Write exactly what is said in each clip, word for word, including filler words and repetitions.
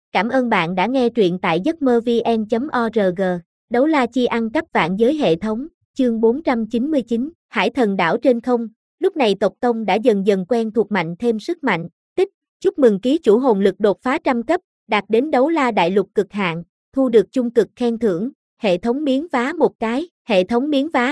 Cảm ơn bạn đã nghe truyện tại giấc mơ vn chấm org. Đấu la chi ăn cắp vạn giới hệ thống, chương bốn trăm chín mươi chín, Hải Thần đảo trên không. Lúc này tộc Tông đã dần dần quen thuộc mạnh thêm sức mạnh. Tích, chúc mừng ký chủ hồn lực đột phá trăm cấp, đạt đến đấu la đại lục cực hạn, thu được chung cực khen thưởng, hệ thống miếng vá một cái, hệ thống miếng vá.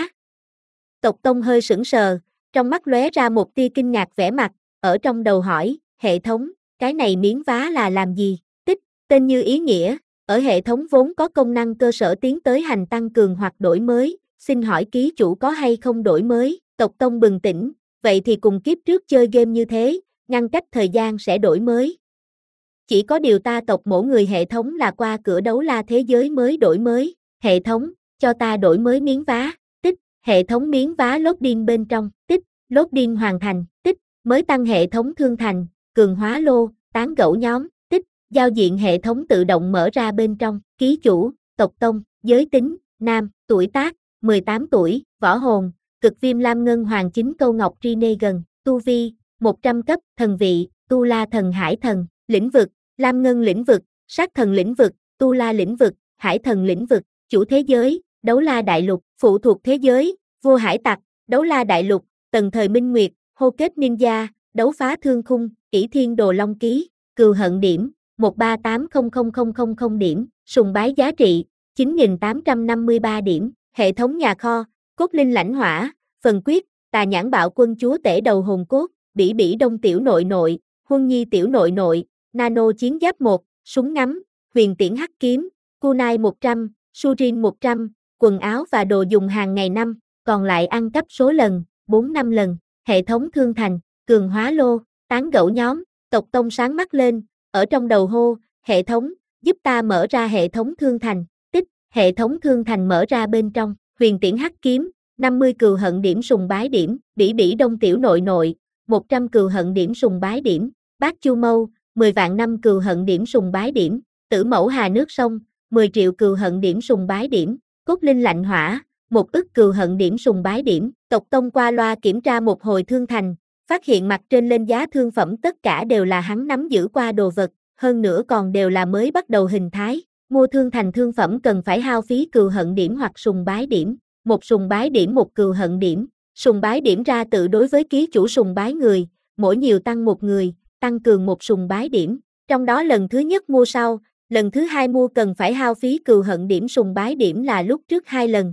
Tộc Tông hơi sững sờ, trong mắt lóe ra một tia kinh ngạc vẻ mặt, ở trong đầu hỏi, hệ thống, cái này miếng vá là làm gì? Tích, tên như ý nghĩa, ở hệ thống vốn có công năng cơ sở tiến tới hành tăng cường hoặc đổi mới, xin hỏi ký chủ có hay không đổi mới? Tộc Tông bừng tỉnh, vậy thì cùng kiếp trước chơi game như thế, ngăn cách thời gian sẽ đổi mới. Chỉ có điều ta tộc mỗi người hệ thống là qua cửa đấu la thế giới mới đổi mới, hệ thống, cho ta đổi mới miếng vá, tích, hệ thống miếng vá loading bên trong, tích, loading hoàn thành, tích, mới tăng hệ thống thương thành, cường hóa lô, tán gẫu nhóm, tích, giao diện hệ thống tự động mở ra bên trong, ký chủ, tộc Tông, giới tính, nam, tuổi tác, mười tám tuổi, võ hồn, cực viêm lam ngân hoàng chính câu ngọc Renegan, tu vi, một trăm cấp, thần vị, tu la thần hải thần, lĩnh vực, lam ngân lĩnh vực, sát thần lĩnh vực, tu la lĩnh vực, hải thần lĩnh vực, chủ thế giới, đấu la đại lục, phụ thuộc thế giới, vua hải tặc, đấu la đại lục, tần thời minh nguyệt, hô kết ninja, đấu phá thương khung, ỷ thiên đồ long ký, cừu hận điểm, một ba tám không không không không không điểm, sùng bái giá trị, chín nghìn tám trăm năm mươi ba điểm, hệ thống nhà kho, cốt linh lãnh hỏa, phần quyết, tà nhãn bạo quân chúa tể đầu hồn cốt, bỉ bỉ đông tiểu nội nội, huân nhi tiểu nội nội, nano chiến giáp một, súng ngắm, huyền tiễn hắc kiếm, kunai một trăm, surin một trăm, quần áo và đồ dùng hàng ngày năm, còn lại ăn cắp số lần, bốn năm lần, hệ thống thương thành, cường hóa lô, tán gẫu nhóm, tộc Tông sáng mắt lên, ở trong đầu hô, hệ thống, giúp ta mở ra hệ thống thương thành, tích, hệ thống thương thành mở ra bên trong, huyền tiễn hắc kiếm, năm mươi cừu hận điểm sùng bái điểm, bỉ bỉ đông tiểu nội nội, một trăm cừu hận điểm sùng bái điểm, bát chu mâu, mười vạn năm cừu hận điểm sùng bái điểm, tử mẫu hà nước sông, mười triệu cừu hận điểm sùng bái điểm, cốt linh lạnh hỏa, một ức cừu hận điểm sùng bái điểm, tộc Tông qua loa kiểm tra một hồi thương thành, phát hiện mặt trên lên giá thương phẩm tất cả đều là hắn nắm giữ qua đồ vật, hơn nữa còn đều là mới bắt đầu hình thái, mua thương thành thương phẩm cần phải hao phí cừu hận điểm hoặc sùng bái điểm, một sùng bái điểm một cừu hận điểm, sùng bái điểm ra tự đối với ký chủ sùng bái người, mỗi nhiều tăng một người, tăng cường một sùng bái điểm, trong đó lần thứ nhất mua sau, lần thứ hai mua cần phải hao phí cừu hận điểm sùng bái điểm là lúc trước hai lần.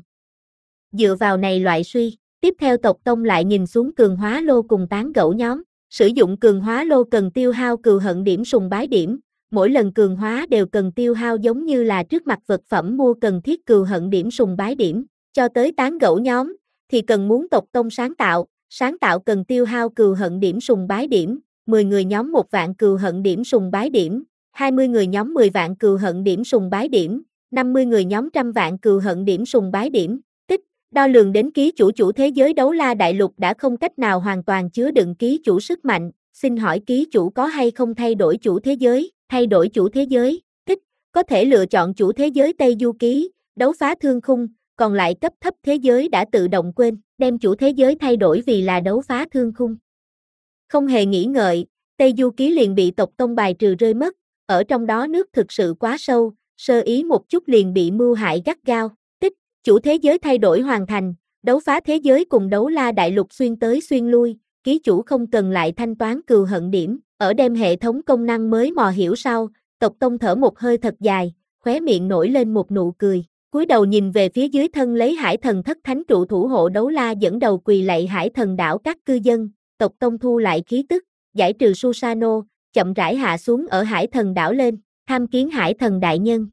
Dựa vào này loại suy, tiếp theo tộc Tông lại nhìn xuống cường hóa lô cùng tán gẫu nhóm, sử dụng cường hóa lô cần tiêu hao cừu hận điểm sùng bái điểm, mỗi lần cường hóa đều cần tiêu hao giống như là trước mặt vật phẩm mua cần thiết cừu hận điểm sùng bái điểm, cho tới tán gẫu nhóm, thì cần muốn tộc Tông sáng tạo, sáng tạo cần tiêu hao cừu hận điểm sùng bái điểm, mười người nhóm một vạn cừu hận điểm sùng bái điểm, hai mươi người nhóm mười vạn cừu hận điểm sùng bái điểm, năm mươi người nhóm trăm vạn cừu hận điểm sùng bái điểm, tích, đo lường đến ký chủ chủ thế giới đấu la đại lục đã không cách nào hoàn toàn chứa đựng ký chủ sức mạnh, xin hỏi ký chủ có hay không thay đổi chủ thế giới, thay đổi chủ thế giới, tích, có thể lựa chọn chủ thế giới Tây Du Ký, đấu phá thương khung, còn lại cấp thấp thế giới đã tự động quên, đem chủ thế giới thay đổi vì là đấu phá thương khung. Không hề nghĩ ngợi, Tây Du Ký liền bị tộc Tông bài trừ rơi mất, ở trong đó nước thực sự quá sâu, sơ ý một chút liền bị mưu hại gắt gao, tích, chủ thế giới thay đổi hoàn thành, đấu phá thế giới cùng đấu la đại lục xuyên tới xuyên lui, ký chủ không cần lại thanh toán cừu hận điểm, ở đem hệ thống công năng mới mò hiểu sau, tộc Tông thở một hơi thật dài, khóe miệng nổi lên một nụ cười, cúi đầu nhìn về phía dưới thân lấy hải thần thất thánh trụ thủ hộ đấu la dẫn đầu quỳ lạy hải thần đảo các cư dân, tộc Tông thu lại khí tức, giải trừ Susano, chậm rãi hạ xuống ở hải thần đảo lên, tham kiến hải thần đại nhân.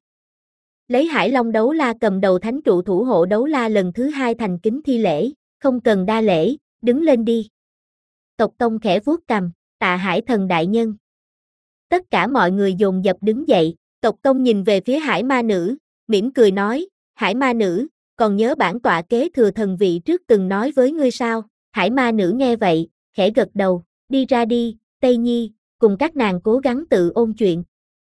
Lấy hải long đấu la cầm đầu thánh trụ thủ hộ đấu la lần thứ hai thành kính thi lễ, không cần đa lễ, đứng lên đi. Tộc Tông khẽ vuốt cằm, tạ hải thần đại nhân. Tất cả mọi người dồn dập đứng dậy, tộc Tông nhìn về phía hải ma nữ, mỉm cười nói, hải ma nữ, còn nhớ bản tọa kế thừa thần vị trước từng nói với ngươi sao? Hải ma nữ nghe vậy, khẽ gật đầu, đi ra đi, Tây Nhi, cùng các nàng cố gắng tự ôn chuyện.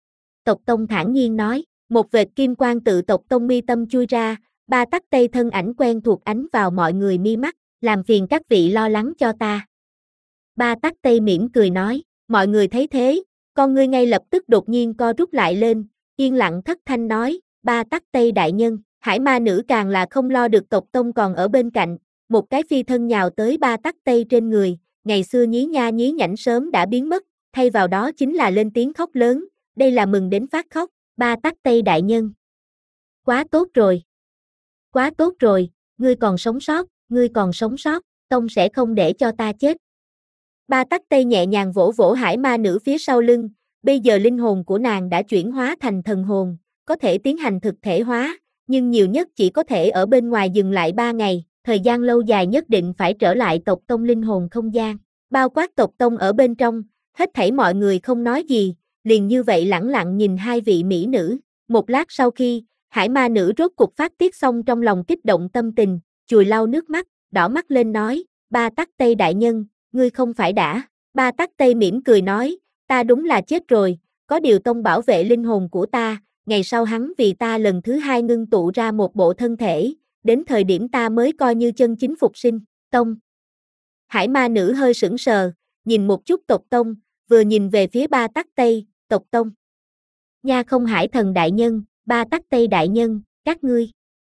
Tộc Tông thản nhiên nói, một vệt kim quang tự tộc Tông mi tâm chui ra, ba tắc Tây thân ảnh quen thuộc ánh vào mọi người mi mắt, làm phiền các vị lo lắng cho ta. Ba tắc Tây mỉm cười nói, mọi người thấy thế, Con ngươi ngay lập tức đột nhiên co rút lại lên, yên lặng thất thanh nói, Ba Tắc Tây đại nhân. Hải ma nữ càng là không lo được tộc tông còn ở bên cạnh, một cái phi thân nhào tới Ba Tắc Tây trên người, ngày xưa nhí nha nhí nhảnh sớm đã biến mất, thay vào đó chính là lên tiếng khóc lớn, đây là mừng đến phát khóc, Ba Tắc Tây đại nhân. Quá tốt rồi. Quá tốt rồi, ngươi còn sống sót, ngươi còn sống sót, tông sẽ không để cho ta chết. Ba Tắc Tây nhẹ nhàng vỗ vỗ hải ma nữ phía sau lưng, bây giờ linh hồn của nàng đã chuyển hóa thành thần hồn, có thể tiến hành thực thể hóa, nhưng nhiều nhất chỉ có thể ở bên ngoài dừng lại ba ngày, thời gian lâu dài nhất định phải trở lại tộc tông linh hồn không gian. Bao quát tộc tông ở bên trong, hết thảy mọi người không nói gì, liền như vậy lẳng lặng nhìn hai vị mỹ nữ. Một lát sau khi, hải ma nữ rốt cục phát tiết xong trong lòng kích động tâm tình, chùi lau nước mắt, đỏ mắt lên nói, Ba Tắc Tây đại nhân, ngươi không phải đã. Ba Tắc Tây mỉm cười nói, ta đúng là chết rồi, có điều tông bảo vệ linh hồn của ta, ngày sau hắn vì ta lần thứ hai ngưng tụ ra một bộ thân thể, đến thời điểm ta mới coi như chân chính phục sinh, tông. Hải ma nữ hơi sững sờ, nhìn một chút tộc tông, vừa nhìn về phía Ba Tắc Tây, tộc tông. Nha không hải thần đại nhân, Ba Tắc Tây đại nhân, các ngươi.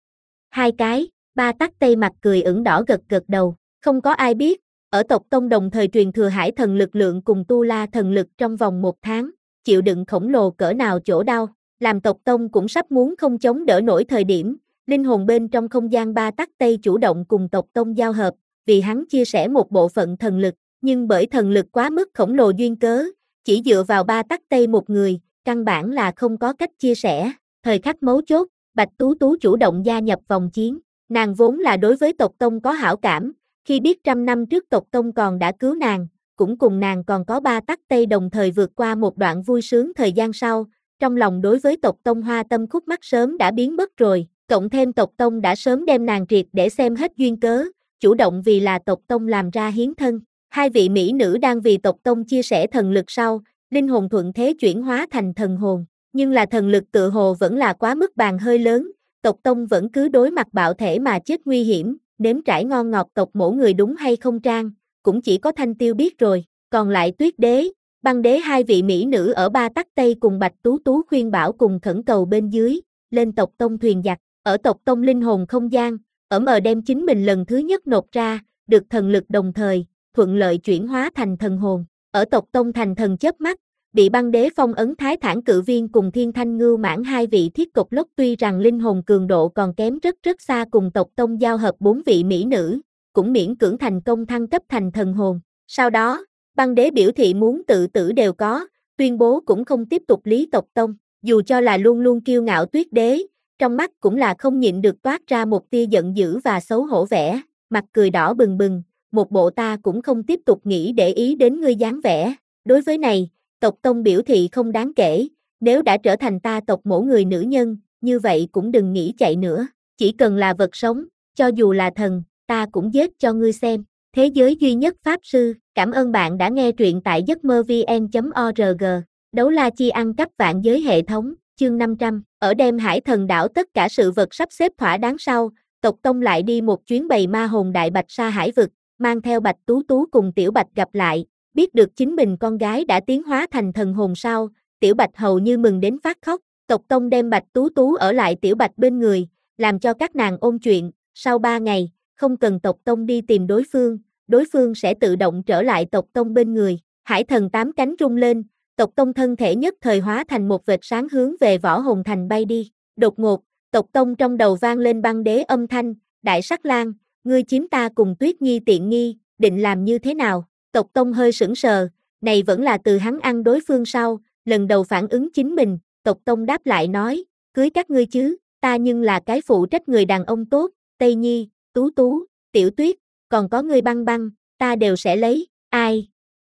Hai cái, Ba Tắc Tây mặt cười ửng đỏ gật gật đầu, không có ai biết, ở tộc tông đồng thời truyền thừa hải thần lực lượng cùng tu la thần lực trong vòng một tháng, chịu đựng khổng lồ cỡ nào chỗ đau, làm tộc tông cũng sắp muốn không chống đỡ nổi thời điểm, linh hồn bên trong không gian Ba Tắc Tây chủ động cùng tộc tông giao hợp, vì hắn chia sẻ một bộ phận thần lực, nhưng bởi thần lực quá mức khổng lồ duyên cớ, chỉ dựa vào Ba Tắc Tây một người, căn bản là không có cách chia sẻ. Thời khắc mấu chốt, Bạch Tú Tú chủ động gia nhập vòng chiến, nàng vốn là đối với tộc tông có hảo cảm, khi biết trăm năm trước tộc tông còn đã cứu nàng, cũng cùng nàng còn có Ba Tắc Tây đồng thời vượt qua một đoạn vui sướng thời gian sau, trong lòng đối với tộc tông hoa tâm khúc mắc sớm đã biến mất rồi, cộng thêm tộc tông đã sớm đem nàng triệt để xem hết duyên cớ, chủ động vì là tộc tông làm ra hiến thân. Hai vị mỹ nữ đang vì tộc tông chia sẻ thần lực sau, linh hồn thuận thế chuyển hóa thành thần hồn, nhưng là thần lực tự hồ vẫn là quá mức bàn hơi lớn, tộc tông vẫn cứ đối mặt bạo thể mà chết nguy hiểm, nếm trải ngon ngọt tộc mỗi người đúng hay không trang, cũng chỉ có Thanh Tiêu biết rồi, còn lại Tuyết Đế, Băng Đế hai vị mỹ nữ ở Ba Tắc Tây cùng Bạch Tú Tú khuyên bảo cùng khẩn cầu bên dưới, lên tộc tông thuyền giặc, ở tộc tông linh hồn không gian, ở mờ đem chính mình lần thứ nhất nộp ra, được thần lực đồng thời, thuận lợi chuyển hóa thành thần hồn, ở tộc tông thành thần chớp mắt, bị Băng Đế phong ấn Thái Thản Cự Viên cùng Thiên Thanh Ngưu Mãn hai vị thiết cục lốc tuy rằng linh hồn cường độ còn kém rất rất xa cùng tộc tông giao hợp bốn vị mỹ nữ, cũng miễn cưỡng thành công thăng cấp thành thần hồn. Sau đó, Băng Đế biểu thị muốn tự tử đều có, tuyên bố cũng không tiếp tục lý tộc tông, dù cho là luôn luôn kiêu ngạo Tuyết Đế, trong mắt cũng là không nhịn được toát ra một tia giận dữ và xấu hổ vẻ, mặt cười đỏ bừng bừng, một bộ ta cũng không tiếp tục nghĩ để ý đến ngươi dáng vẻ. Đối với này, tộc tông biểu thị không đáng kể, nếu đã trở thành ta tộc mỗi người nữ nhân, như vậy cũng đừng nghĩ chạy nữa, chỉ cần là vật sống, cho dù là thần, ta cũng giết cho ngươi xem. Thế giới duy nhất Pháp Sư, cảm ơn bạn đã nghe truyện tại giấc mơ vn chấm org, đấu la chi ăn cắp vạn giới hệ thống, chương năm trăm, ở đêm Hải Thần đảo tất cả sự vật sắp xếp thỏa đáng sau, tộc tông lại đi một chuyến bầy ma hồn đại bạch sa hải vực, mang theo Bạch Tú Tú cùng Tiểu Bạch gặp lại, biết được chính mình con gái đã tiến hóa thành thần hồn sau, Tiểu Bạch hầu như mừng đến phát khóc, tộc tông đem Bạch Tú Tú ở lại Tiểu Bạch bên người, làm cho các nàng ôn chuyện, sau ba ngày, không cần tộc tông đi tìm đối phương, đối phương sẽ tự động trở lại tộc tông bên người. Hải Thần tám cánh rung lên, tộc tông thân thể nhất thời hóa thành một vệt sáng hướng về Võ Hồn Thành bay đi. Đột ngột, tộc tông trong đầu vang lên Băng Đế âm thanh, Đại Sắc Lang, ngươi chiếm ta cùng Tuyết Nhi tiện nghi, định làm như thế nào? Tộc tông hơi sững sờ, này vẫn là từ hắn ăn đối phương sau, lần đầu phản ứng chính mình, tộc tông đáp lại nói, cưới các ngươi chứ, ta nhưng là cái phụ trách người đàn ông tốt, Tây Nhi, Tú Tú, Tiểu Tuyết, còn có ngươi Băng Băng, ta đều sẽ lấy, ai?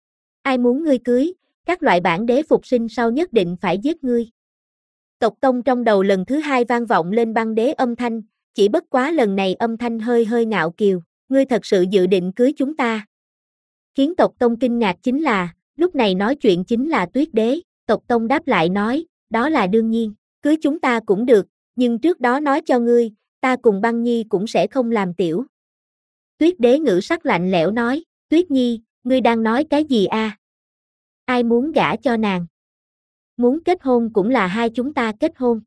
Ai muốn ngươi cưới, các loại bản đế phục sinh sau nhất định phải giết ngươi. Tộc tông trong đầu lần thứ hai vang vọng lên Băng Đế âm thanh, chỉ bất quá lần này âm thanh hơi hơi ngạo kiều, ngươi thật sự dự định cưới chúng ta. Khiến tộc tông kinh ngạc chính là, lúc này nói chuyện chính là Tuyết Đế, tộc tông đáp lại nói, đó là đương nhiên, cưới chúng ta cũng được, nhưng trước đó nói cho ngươi, ta cùng Băng Nhi cũng sẽ không làm tiểu. Tuyết Đế ngữ sắc lạnh lẽo nói, Tuyết Nhi, ngươi đang nói cái gì a? Ai muốn gả cho nàng? muốn kết hôn cũng là hai chúng ta kết hôn.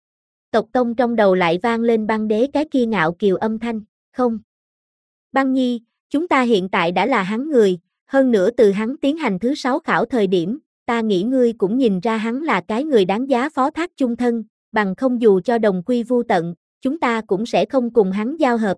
Tộc Tông trong đầu lại vang lên Băng Đế cái kia ngạo kiều âm thanh, không. Băng Nhi, chúng ta hiện tại đã là hắn người, hơn nữa từ hắn tiến hành thứ sáu khảo thời điểm, ta nghĩ ngươi cũng nhìn ra hắn là cái người đáng giá phó thác chung thân, bằng không dù cho đồng quy vu tận, chúng ta cũng sẽ không cùng hắn giao hợp.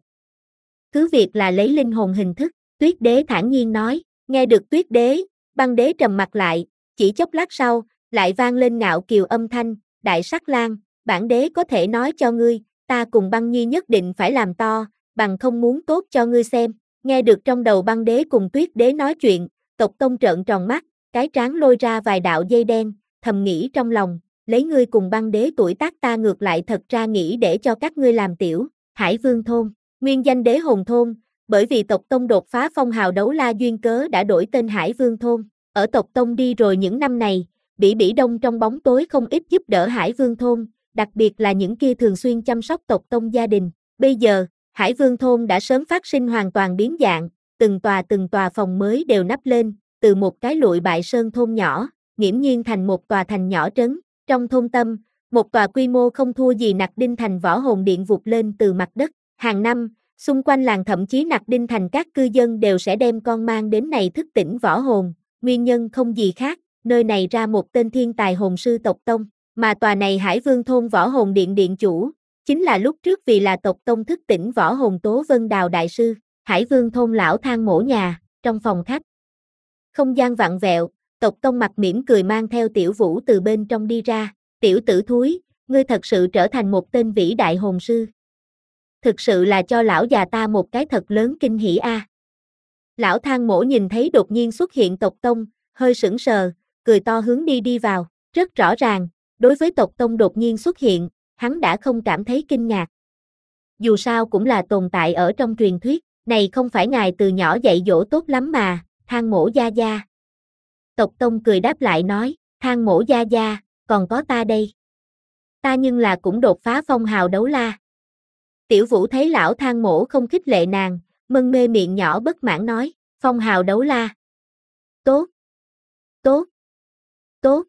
Cứ việc là lấy linh hồn hình thức, Tuyết Đế thản nhiên nói, nghe được Tuyết Đế, Băng Đế trầm mặt lại, chỉ chốc lát sau, lại vang lên ngạo kiều âm thanh, Đại Sắc Lang, bản đế có thể nói cho ngươi, ta cùng Băng Nhi nhất định phải làm to, bằng không muốn tốt cho ngươi xem. Nghe được trong đầu Băng Đế cùng Tuyết Đế nói chuyện, Tộc Tông trợn tròn mắt, cái trán lôi ra vài đạo dây đen, thầm nghĩ trong lòng, lấy ngươi cùng Băng Đế tuổi tác ta ngược lại thật ra nghĩ để cho các ngươi làm tiểu, Hải Vương Thôn, nguyên danh Đế Hồn Thôn, bởi vì Tộc Tông đột phá phong hào đấu la duyên cớ đã đổi tên Hải Vương Thôn, ở Tộc Tông đi rồi những năm này, Bỉ Bỉ Đông trong bóng tối không ít giúp đỡ Hải Vương Thôn, đặc biệt là những kia thường xuyên chăm sóc Tộc Tông gia đình, bây giờ, Hải Vương Thôn đã sớm phát sinh hoàn toàn biến dạng, từng tòa từng tòa phòng mới đều nắp lên, từ một cái lụi bại sơn thôn nhỏ, nghiễm nhiên thành một tòa thành nhỏ trấn, trong thôn tâm, một tòa quy mô không thua gì Nặc Đinh Thành võ hồn điện vụt lên từ mặt đất, hàng năm, xung quanh làng thậm chí Nặc Đinh Thành các cư dân đều sẽ đem con mang đến này thức tỉnh võ hồn, nguyên nhân không gì khác, nơi này ra một tên thiên tài hồn sư Tộc Tông, mà tòa này Hải Vương Thôn võ hồn điện điện chủ, chính là lúc trước vì là Tộc Tông thức tỉnh võ hồn Tố Vân Đào đại sư, Hải Vương Thôn lão thang mổ nhà, trong phòng khách. Không gian vặn vẹo, Tộc Tông mặt mỉm cười mang theo Tiểu Vũ từ bên trong đi ra, tiểu tử thúi, ngươi thật sự trở thành một tên vĩ đại hồn sư. Thực sự là cho lão già ta một cái thật lớn kinh hỉ a. À. Lão thang mổ nhìn thấy đột nhiên xuất hiện Tộc Tông, hơi sững sờ, cười to hướng đi đi vào, rất rõ ràng, đối với Tộc Tông đột nhiên xuất hiện, hắn đã không cảm thấy kinh ngạc. Dù sao cũng là tồn tại ở trong truyền thuyết, này không phải ngài từ nhỏ dạy dỗ tốt lắm mà, thang mổ gia gia. Tộc Tông cười đáp lại nói, thang mổ gia gia, còn có ta đây. Ta nhưng là cũng đột phá phong hào đấu la. Tiểu Vũ thấy lão thang mổ không khích lệ nàng, mân mê miệng nhỏ bất mãn nói, phong hào đấu la. Tốt, tốt, tốt.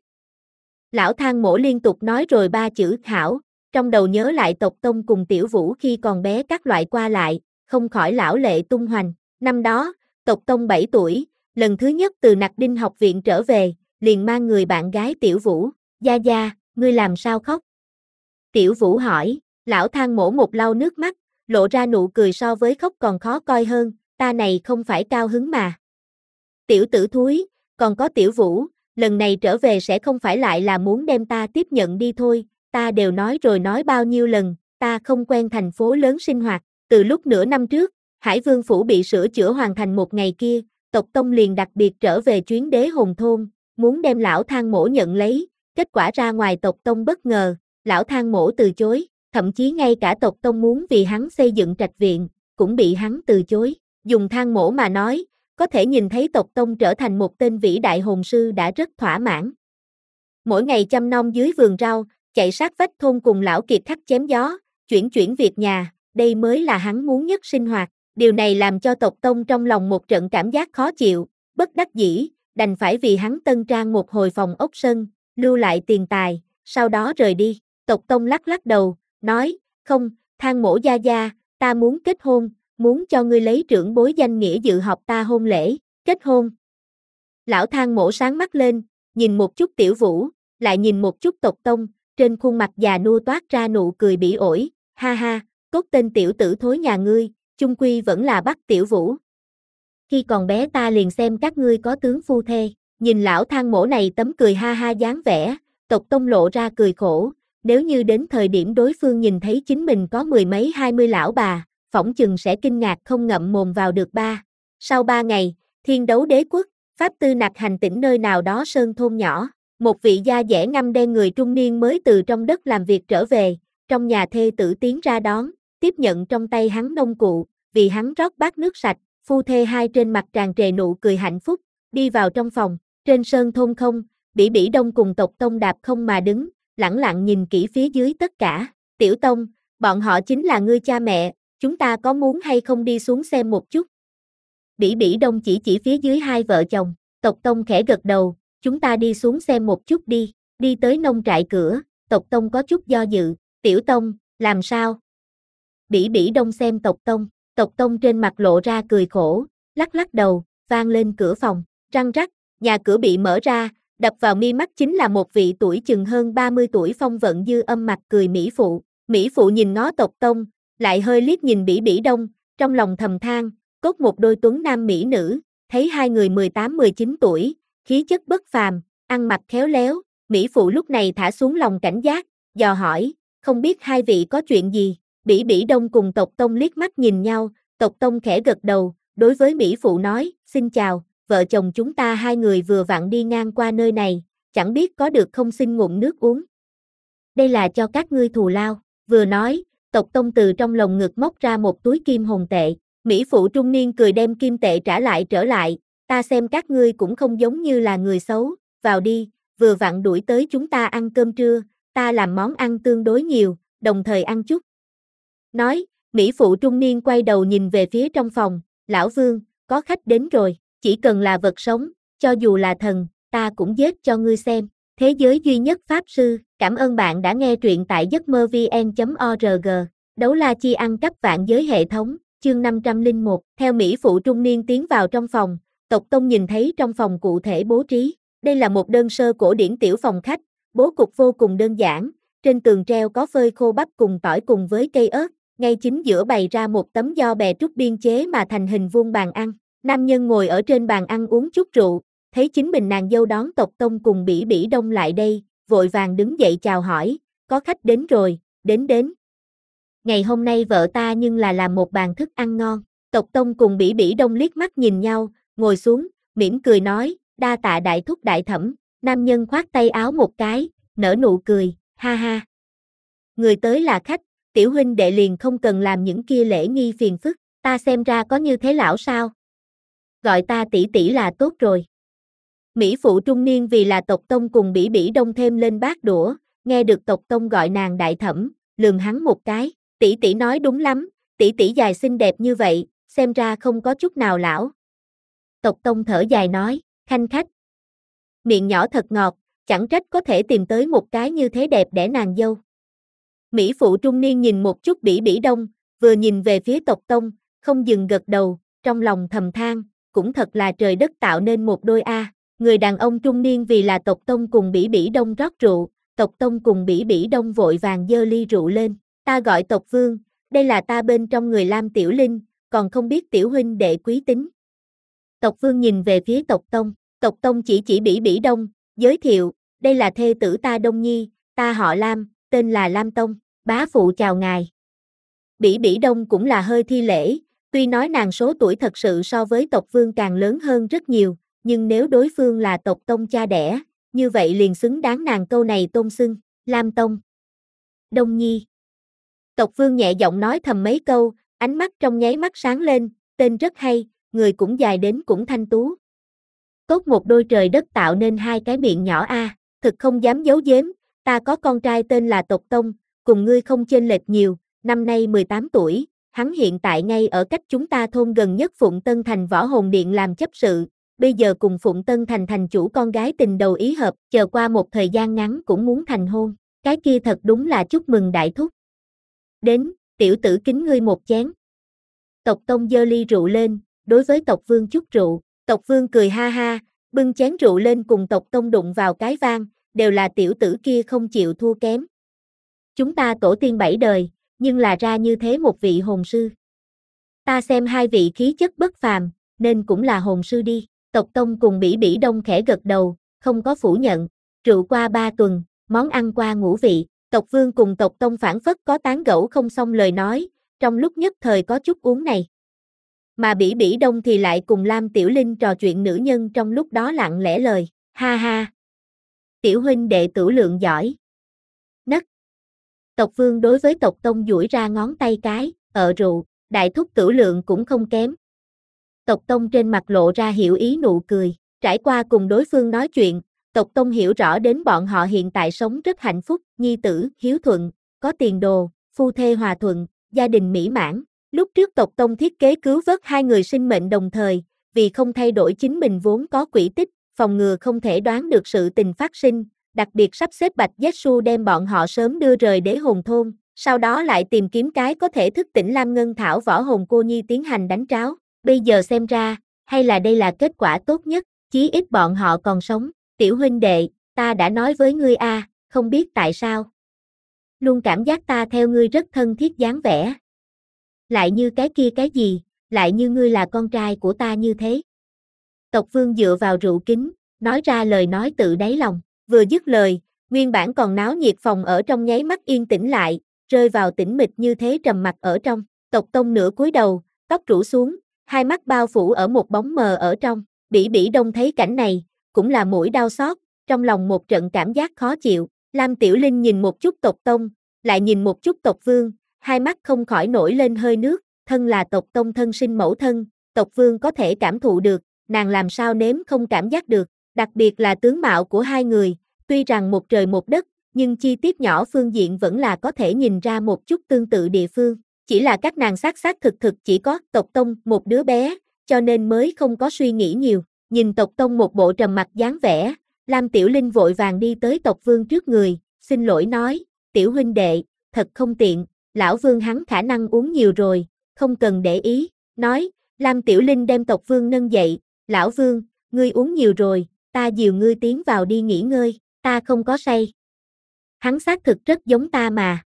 Lão thang mổ liên tục nói rồi ba chữ hảo, trong đầu nhớ lại Tộc Tông cùng Tiểu Vũ khi còn bé các loại qua lại, không khỏi lão lệ tung hoành. Năm đó, Tộc Tông bảy tuổi, lần thứ nhất từ Nặc Đinh học viện trở về, liền mang người bạn gái Tiểu Vũ, gia gia, ngươi làm sao khóc? Tiểu Vũ hỏi, lão thang mổ một lau nước mắt, lộ ra nụ cười so với khóc còn khó coi hơn, ta này không phải cao hứng mà. Tiểu tử thúi, còn có Tiểu Vũ, lần này trở về sẽ không phải lại là muốn đem ta tiếp nhận đi thôi, ta đều nói rồi nói bao nhiêu lần, ta không quen thành phố lớn sinh hoạt, từ lúc nửa năm trước, Hải Vương Phủ bị sửa chữa hoàn thành một ngày kia, Tộc Tông liền đặc biệt trở về chuyến Đế Hồn Thôn, muốn đem lão thang mổ nhận lấy, kết quả ra ngoài Tộc Tông bất ngờ, lão thang mổ từ chối, thậm chí ngay cả Tộc Tông muốn vì hắn xây dựng trạch viện, cũng bị hắn từ chối, dùng thang mổ mà nói, có thể nhìn thấy Tộc Tông trở thành một tên vĩ đại hồn sư đã rất thỏa mãn. Mỗi ngày chăm nom dưới vườn rau, chạy sát vách thôn cùng lão kiệt khắc chém gió, chuyển chuyển việc nhà, đây mới là hắn muốn nhất sinh hoạt. Điều này làm cho Tộc Tông trong lòng một trận cảm giác khó chịu, bất đắc dĩ, đành phải vì hắn tân trang một hồi phòng ốc sân, lưu lại tiền tài, sau đó rời đi. Tộc Tông lắc lắc đầu, nói, không, thang mổ gia gia, ta muốn kết hôn, muốn cho ngươi lấy trưởng bối danh nghĩa dự họp ta hôn lễ, kết hôn. Lão thang mổ sáng mắt lên, nhìn một chút Tiểu Vũ, lại nhìn một chút Tộc Tông, trên khuôn mặt già nua toát ra nụ cười bỉ ổi, ha ha, cốt tên tiểu tử thối nhà ngươi, chung quy vẫn là bắt Tiểu Vũ. Khi còn bé ta liền xem các ngươi có tướng phu thê, nhìn lão thang mổ này tấm cười ha ha dáng vẻ, Tộc Tông lộ ra cười khổ, nếu như đến thời điểm đối phương nhìn thấy chính mình có mười mấy hai mươi lão bà, phỏng chừng sẽ kinh ngạc không ngậm mồm vào được ba. Sau ba ngày, Thiên Đấu Đế Quốc, Pháp Tư Nặc hành tỉnh nơi nào đó sơn thôn nhỏ, một vị da dẻ ngăm đen người trung niên mới từ trong đất làm việc trở về, trong nhà thê tử tiến ra đón, tiếp nhận trong tay hắn nông cụ, vì hắn rót bát nước sạch, phu thê hai trên mặt tràn trề nụ cười hạnh phúc, đi vào trong phòng, trên sơn thôn không, Bỉ Bỉ Đông cùng Tộc Tông đạp không mà đứng, lẳng lặng nhìn kỹ phía dưới tất cả, Tiểu Tông, bọn họ chính là ngươi cha mẹ, chúng ta có muốn hay không đi xuống xem một chút? Bỉ Bỉ Đông chỉ chỉ phía dưới hai vợ chồng, Tộc Tông khẽ gật đầu, chúng ta đi xuống xem một chút đi, Đi tới nông trại cửa, Tộc Tông có chút do dự, Tiểu Tông, làm sao? Bỉ Bỉ Đông xem Tộc Tông, Tộc Tông trên mặt lộ ra cười khổ, lắc lắc đầu, vang lên cửa phòng, răng rắc, nhà cửa bị mở ra, đập vào mi mắt chính là một vị tuổi chừng hơn ba mươi tuổi phong vận dư âm mặt cười mỹ phụ. Mỹ phụ nhìn ngó Tộc Tông, lại hơi liếc nhìn Bỉ Bỉ Đông, trong lòng thầm than, cốt một đôi tuấn nam mỹ nữ, thấy hai người mười tám mười chín tuổi, khí chất bất phàm, ăn mặc khéo léo, Mỹ phụ lúc này thả xuống lòng cảnh giác, dò hỏi, không biết hai vị có chuyện gì, Bỉ Bỉ Đông cùng Tộc Tông liếc mắt nhìn nhau, Tộc Tông khẽ gật đầu, đối với Mỹ phụ nói, xin chào, vợ chồng chúng ta hai người vừa vặn đi ngang qua nơi này, chẳng biết có được không xin ngụm nước uống. Đây là cho các ngươi thù lao, vừa nói, Tộc Tông từ trong lồng ngực móc ra một túi kim hồn tệ, Mỹ phụ trung niên cười đem kim tệ trả lại trở lại, ta xem các ngươi cũng không giống như là người xấu, vào đi, vừa vặn đuổi tới chúng ta ăn cơm trưa, ta làm món ăn tương đối nhiều, đồng thời ăn chút. Nói, Mỹ phụ trung niên quay đầu nhìn về phía trong phòng, lão Vương, có khách đến rồi, chỉ cần là vật sống, cho dù là thần, ta cũng giết cho ngươi xem. Thế giới duy nhất Pháp Sư, cảm ơn bạn đã nghe truyện tại giấc mơ vn chấm org, đấu la chi ăn cắp vạn giới hệ thống, chương năm trăm lẻ một, theo Mỹ phụ trung niên tiến vào trong phòng, Tộc Tông nhìn thấy trong phòng cụ thể bố trí, đây là một đơn sơ cổ điển tiểu phòng khách, bố cục vô cùng đơn giản, trên tường treo có phơi khô bắp cùng tỏi cùng với cây ớt, ngay chính giữa bày ra một tấm do bè trúc biên chế mà thành hình vuông bàn ăn, nam nhân ngồi ở trên bàn ăn uống chút rượu, thấy chính mình nàng dâu đón Tộc Tông cùng Bỉ Bỉ Đông lại đây, vội vàng đứng dậy chào hỏi, có khách đến rồi, đến đến. Ngày hôm nay vợ ta nhưng là làm một bàn thức ăn ngon, Tộc Tông cùng Bỉ Bỉ Đông liếc mắt nhìn nhau, ngồi xuống, mỉm cười nói, đa tạ đại thúc đại thẩm, nam nhân khoát tay áo một cái, nở nụ cười, ha ha. Người tới là khách, tiểu huynh đệ liền không cần làm những kia lễ nghi phiền phức, ta xem ra có như thế lão sao? Gọi ta tỷ tỷ là tốt rồi. Mỹ phụ trung niên vì là Tộc Tông cùng Bỉ Bỉ Đông thêm lên bát đũa, nghe được Tộc Tông gọi nàng đại thẩm, lườm hắn một cái, tỷ tỷ nói đúng lắm, tỷ tỷ dài xinh đẹp như vậy, xem ra không có chút nào lão. Tộc Tông thở dài nói, khanh khách. Miệng nhỏ thật ngọt, chẳng trách có thể tìm tới một cái như thế đẹp để nàng dâu. Mỹ phụ trung niên nhìn một chút Bỉ Bỉ Đông, vừa nhìn về phía Tộc Tông, không dừng gật đầu, trong lòng thầm than, cũng thật là trời đất tạo nên một đôi a. Người đàn ông trung niên vì là Tộc Tông cùng Bỉ Bỉ Đông rót rượu, Tộc Tông cùng Bỉ Bỉ Đông vội vàng giơ ly rượu lên, ta gọi Tộc Vương, đây là ta bên trong người Lam Tiểu Linh, còn không biết tiểu huynh đệ quý tính. Tộc Vương nhìn về phía Tộc Tông, Tộc Tông chỉ chỉ Bỉ Bỉ Đông, giới thiệu, đây là thê tử ta Đông Nhi, ta họ Lam, tên là Lam Tông, bá phụ chào ngài. Bỉ Bỉ Đông cũng là hơi thi lễ, tuy nói nàng số tuổi thật sự so với Tộc Vương càng lớn hơn rất nhiều, nhưng nếu đối phương là Tộc Tông cha đẻ, như vậy liền xứng đáng nàng câu này tôn xưng, Lam Tông. Đông Nhi. Tộc Vương nhẹ giọng nói thầm mấy câu, ánh mắt trong nháy mắt sáng lên, tên rất hay, người cũng dài đến cũng thanh tú. Tốt một đôi trời đất tạo nên hai cái miệng nhỏ a, thực không dám giấu giếm, ta có con trai tên là Tộc Tông, cùng ngươi không chênh lệch nhiều, năm nay mười tám tuổi, hắn hiện tại ngay ở cách chúng ta thôn gần nhất Phụng Tân Thành Võ Hồn Điện làm chấp sự, bây giờ cùng Phụng Tân Thành thành chủ con gái tình đầu ý hợp, chờ qua một thời gian ngắn cũng muốn thành hôn, cái kia thật đúng là chúc mừng đại thúc. Đến, tiểu tử kính ngươi một chén. Tộc Tông giơ ly rượu lên, đối với Tộc Vương chúc rượu, Tộc Vương cười ha ha, bưng chén rượu lên cùng Tộc Tông đụng vào cái vang, đều là tiểu tử kia không chịu thua kém. Chúng ta tổ tiên bảy đời, nhưng là ra như thế một vị hồn sư. Ta xem hai vị khí chất bất phàm, nên cũng là hồn sư đi. Tộc Tông cùng Bỉ Bỉ Đông khẽ gật đầu, không có phủ nhận, rượu qua ba tuần, món ăn qua ngũ vị, Tộc Vương cùng Tộc Tông phản phất có tán gẫu không xong lời nói, trong lúc nhất thời có chút uống này. Mà Bỉ Bỉ Đông thì lại cùng Lam Tiểu Linh trò chuyện nữ nhân trong lúc đó lặng lẽ lời, ha ha. Tiểu huynh đệ tử lượng giỏi. Nấc. Tộc Vương đối với Tộc Tông duỗi ra ngón tay cái, ở rượu, đại thúc tử lượng cũng không kém. Tộc Tông trên mặt lộ ra hiểu ý nụ cười, trải qua cùng đối phương nói chuyện, Tộc Tông hiểu rõ đến bọn họ hiện tại sống rất hạnh phúc, nhi tử, hiếu thuận, có tiền đồ, phu thê hòa thuận, gia đình mỹ mãn. Lúc trước Tộc Tông thiết kế cứu vớt hai người sinh mệnh đồng thời, vì không thay đổi chính mình vốn có quỹ tích, phòng ngừa không thể đoán được sự tình phát sinh, đặc biệt sắp xếp Bạch Zetsu đem bọn họ sớm đưa rời Đế Hồn Thôn, sau đó lại tìm kiếm cái có thể thức tỉnh Lam Ngân Thảo võ hồn cô nhi tiến hành đánh tráo. Bây giờ xem ra, hay là đây là kết quả tốt nhất, chí ít bọn họ còn sống. Tiểu huynh đệ, ta đã nói với ngươi a, không biết tại sao. Luôn cảm giác ta theo ngươi rất thân thiết dáng vẻ. Lại như cái kia cái gì, lại như ngươi là con trai của ta như thế. Tộc Vương dựa vào rượu kính, nói ra lời nói tự đáy lòng, vừa dứt lời, nguyên bản còn náo nhiệt phòng ở trong nháy mắt yên tĩnh lại, rơi vào tĩnh mịch như thế trầm mặc ở trong. Tộc Tông nửa cúi đầu, tóc rủ xuống, hai mắt bao phủ ở một bóng mờ ở trong. Bỉ Bỉ Đông thấy cảnh này, cũng là mũi đau xót, trong lòng một trận cảm giác khó chịu. Lam Tiểu Linh nhìn một chút Tộc Tông, lại nhìn một chút Tộc Vương, hai mắt không khỏi nổi lên hơi nước, thân là Tộc Tông thân sinh mẫu thân, Tộc Vương có thể cảm thụ được, nàng làm sao nếm không cảm giác được, đặc biệt là tướng mạo của hai người, tuy rằng một trời một đất, nhưng chi tiết nhỏ phương diện vẫn là có thể nhìn ra một chút tương tự địa phương, chỉ là các nàng xác xác thực thực chỉ có Tộc Tông một đứa bé, cho nên mới không có suy nghĩ nhiều, nhìn Tộc Tông một bộ trầm mặc dáng vẻ, Lam Tiểu Linh vội vàng đi tới Tộc Vương trước người, xin lỗi nói, tiểu huynh đệ, thật không tiện, lão Vương hắn khả năng uống nhiều rồi, không cần để ý, nói, Lam Tiểu Linh đem Tộc Vương nâng dậy, lão Vương, ngươi uống nhiều rồi, ta dìu ngươi tiến vào đi nghỉ ngơi, ta không có say. Hắn xác thực rất giống ta mà.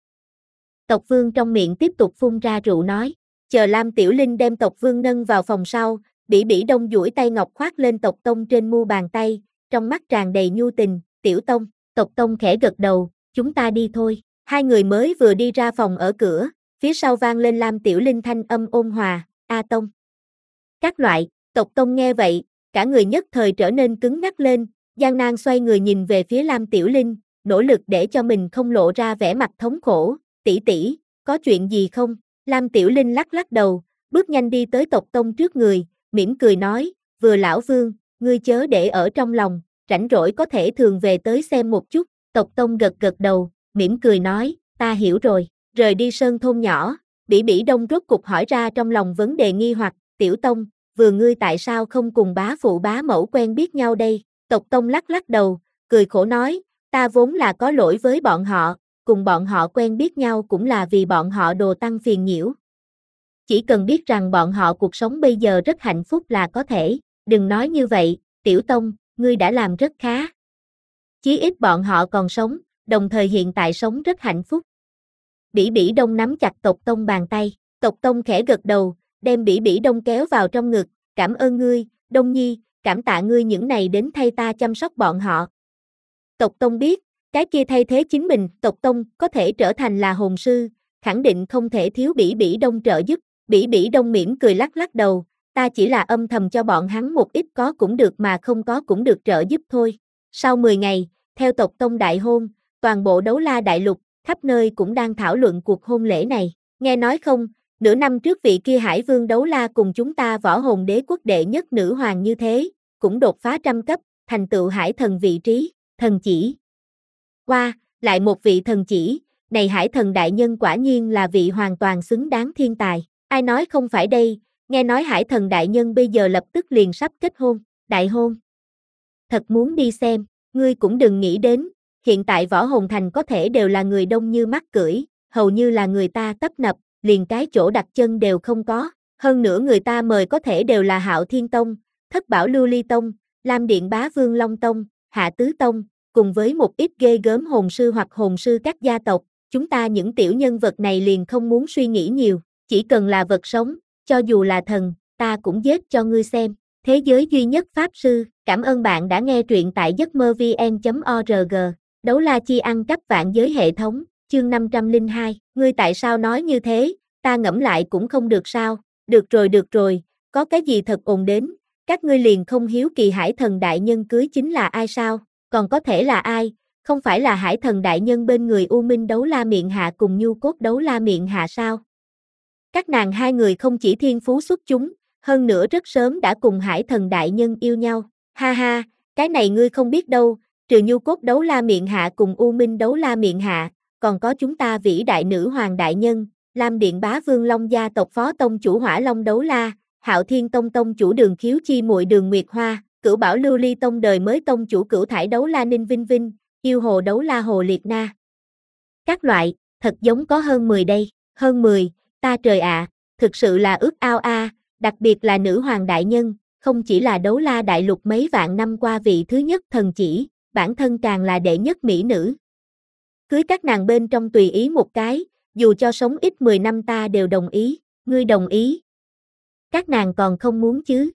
Tộc Vương trong miệng tiếp tục phun ra rượu nói, chờ Lam Tiểu Linh đem Tộc Vương nâng vào phòng sau, Bỉ Bỉ Đông duỗi tay ngọc khoác lên Tộc Tông trên mu bàn tay, trong mắt tràn đầy nhu tình, Tiểu Tông, Tộc Tông khẽ gật đầu, chúng ta đi thôi. Hai người mới vừa đi ra phòng ở cửa, phía sau vang lên Lam Tiểu Linh thanh âm ôn hòa, A Tông. Các loại, Tộc Tông nghe vậy, cả người nhất thời trở nên cứng ngắc lên, gian nan xoay người nhìn về phía Lam Tiểu Linh, nỗ lực để cho mình không lộ ra vẻ mặt thống khổ, tỷ tỷ, có chuyện gì không? Lam Tiểu Linh lắc lắc đầu, bước nhanh đi tới Tộc Tông trước người, mỉm cười nói, vừa lão Vương, ngươi chớ để ở trong lòng, rảnh rỗi có thể thường về tới xem một chút, Tộc Tông gật gật đầu, mỉm cười nói, ta hiểu rồi, rời đi sơn thôn nhỏ, Bỉ Bỉ Đông rốt cục hỏi ra trong lòng vấn đề nghi hoặc, Tiểu Tông, vừa ngươi tại sao không cùng bá phụ bá mẫu quen biết nhau đây? Tộc Tông lắc lắc đầu, cười khổ nói, ta vốn là có lỗi với bọn họ, cùng bọn họ quen biết nhau cũng là vì bọn họ đồ tăng phiền nhiễu. Chỉ cần biết rằng bọn họ cuộc sống bây giờ rất hạnh phúc là có thể, đừng nói như vậy, Tiểu Tông, ngươi đã làm rất khá. Chí ít bọn họ còn sống, đồng thời hiện tại sống rất hạnh phúc. Bỉ Bỉ Đông nắm chặt Tộc Tông bàn tay, Tộc Tông khẽ gật đầu, đem Bỉ Bỉ Đông kéo vào trong ngực, cảm ơn ngươi, Đông Nhi, cảm tạ ngươi những này đến thay ta chăm sóc bọn họ. Tộc Tông biết, cái kia thay thế chính mình, Tộc Tông có thể trở thành là hồn sư, khẳng định không thể thiếu Bỉ Bỉ Đông trợ giúp. Bỉ Bỉ Đông mỉm cười lắc lắc đầu, ta chỉ là âm thầm cho bọn hắn một ít có cũng được mà không có cũng được trợ giúp thôi. Sau mười ngày, theo Tộc Tông đại hôn, toàn bộ Đấu La Đại Lục, khắp nơi cũng đang thảo luận cuộc hôn lễ này. Nghe nói không, nửa năm trước vị kia Hải Vương Đấu La cùng chúng ta Võ Hồn Đế quốc đệ nhất nữ hoàng như thế, cũng đột phá trăm cấp, thành tựu Hải Thần vị trí, thần chỉ. Qua, wow, lại một vị thần chỉ, này Hải Thần đại nhân quả nhiên là vị hoàn toàn xứng đáng thiên tài. Ai nói không phải đây, nghe nói Hải Thần đại nhân bây giờ lập tức liền sắp kết hôn, đại hôn. Thật muốn đi xem, ngươi cũng đừng nghĩ đến, hiện tại Võ Hồn Thành có thể đều là người đông như mắc cưỡi, hầu như là người ta tấp nập, liền cái chỗ đặt chân đều không có, hơn nữa người ta mời có thể đều là Hạo Thiên Tông, Thất Bảo Lưu Ly Tông, Lam Điện Bá Vương Long Tông, Hạ Tứ Tông, cùng với một ít ghê gớm hồn sư hoặc hồn sư các gia tộc, chúng ta những tiểu nhân vật này liền không muốn suy nghĩ nhiều, chỉ cần là vật sống, cho dù là thần, ta cũng giết cho ngươi xem. Thế giới duy nhất Pháp Sư, cảm ơn bạn đã nghe truyện tại giấc mơ vn chấm org, Đấu La Chi ăn cắp vạn giới hệ thống, chương năm trăm lẻ hai, ngươi tại sao nói như thế, ta ngẫm lại cũng không được sao, được rồi được rồi, có cái gì thật ồn đến, các ngươi liền không hiếu kỳ Hải Thần đại nhân cưới chính là ai sao, còn có thể là ai, không phải là Hải Thần đại nhân bên người U Minh Đấu La Miện Hạ cùng Nhu Cốt Đấu La Miện Hạ sao? Các nàng hai người không chỉ thiên phú xuất chúng, hơn nữa rất sớm đã cùng Hải Thần đại nhân yêu nhau, ha ha, cái này ngươi không biết đâu, trừ Nhu Cốt Đấu La Miện Hạ cùng U Minh Đấu La Miện Hạ, còn có chúng ta vĩ đại nữ hoàng đại nhân, Lam Điện Bá Vương Long gia tộc phó tông chủ Hỏa Long Đấu La, Hạo Thiên Tông tông chủ Đường Khiếu Chi muội Đường Nguyệt Hoa, Cửu Bảo Lưu Ly Tông đời mới tông chủ Cửu Thải Đấu La Ninh Vinh Vinh, yêu hồ đấu la hồ liệt na. Các loại, thật giống có hơn mười đây, hơn mười, ta trời ạ, thực sự là ước ao a, đặc biệt là nữ hoàng đại nhân, không chỉ là đấu la đại lục mấy vạn năm qua vị thứ nhất thần chỉ, bản thân càng là đệ nhất mỹ nữ. Cưới các nàng bên trong tùy ý một cái, dù cho sống ít mười năm ta đều đồng ý, ngươi đồng ý. Các nàng còn không muốn chứ.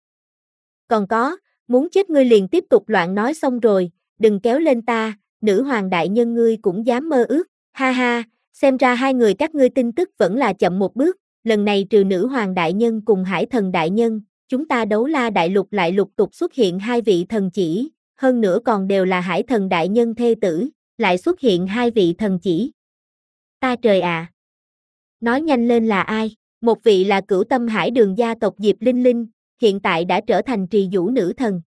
Còn có, muốn chết ngươi liền tiếp tục loạn nói xong rồi, đừng kéo lên ta, nữ hoàng đại nhân ngươi cũng dám mơ ước, ha ha, xem ra hai người các ngươi tin tức vẫn là chậm một bước, lần này trừ nữ hoàng đại nhân cùng hải thần đại nhân, chúng ta đấu la đại lục lại lục tục xuất hiện hai vị thần chỉ, hơn nữa còn đều là hải thần đại nhân thê tử, lại xuất hiện hai vị thần chỉ. Ta trời ạ! À. Nói nhanh lên là ai? Một vị là cửu tâm hải đường gia tộc Diệp Linh Linh, hiện tại đã trở thành trì vũ nữ thần.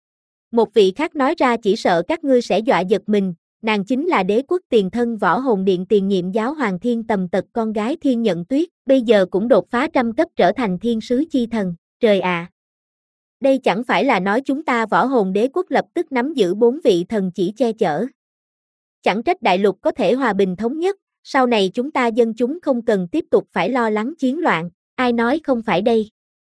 Một vị khác nói ra chỉ sợ các ngươi sẽ dọa giật mình, nàng chính là đế quốc tiền thân Võ Hồn Điện tiền nhiệm giáo hoàng Thiên Tầm Tật con gái Thiên Nhận Tuyết, bây giờ cũng đột phá trăm cấp trở thành thiên sứ chi thần, trời ạ! À. Đây chẳng phải là nói chúng ta Võ Hồn Đế quốc lập tức nắm giữ bốn vị thần chỉ che chở. Chẳng trách đại lục có thể hòa bình thống nhất, sau này chúng ta dân chúng không cần tiếp tục phải lo lắng chiến loạn, ai nói không phải đây.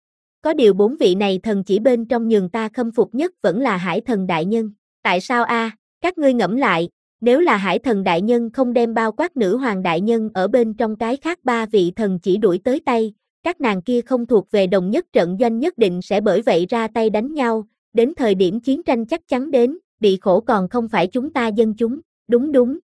Có điều bốn vị này thần chỉ bên trong nhường ta khâm phục nhất vẫn là hải thần đại nhân. Tại sao a? À? Các ngươi ngẫm lại, nếu là hải thần đại nhân không đem bao quát nữ hoàng đại nhân ở bên trong cái khác ba vị thần chỉ đuổi tới tay, các nàng kia không thuộc về đồng nhất trận doanh nhất định sẽ bởi vậy ra tay đánh nhau, đến thời điểm chiến tranh chắc chắn đến, bị khổ còn không phải chúng ta dân chúng, đúng đúng.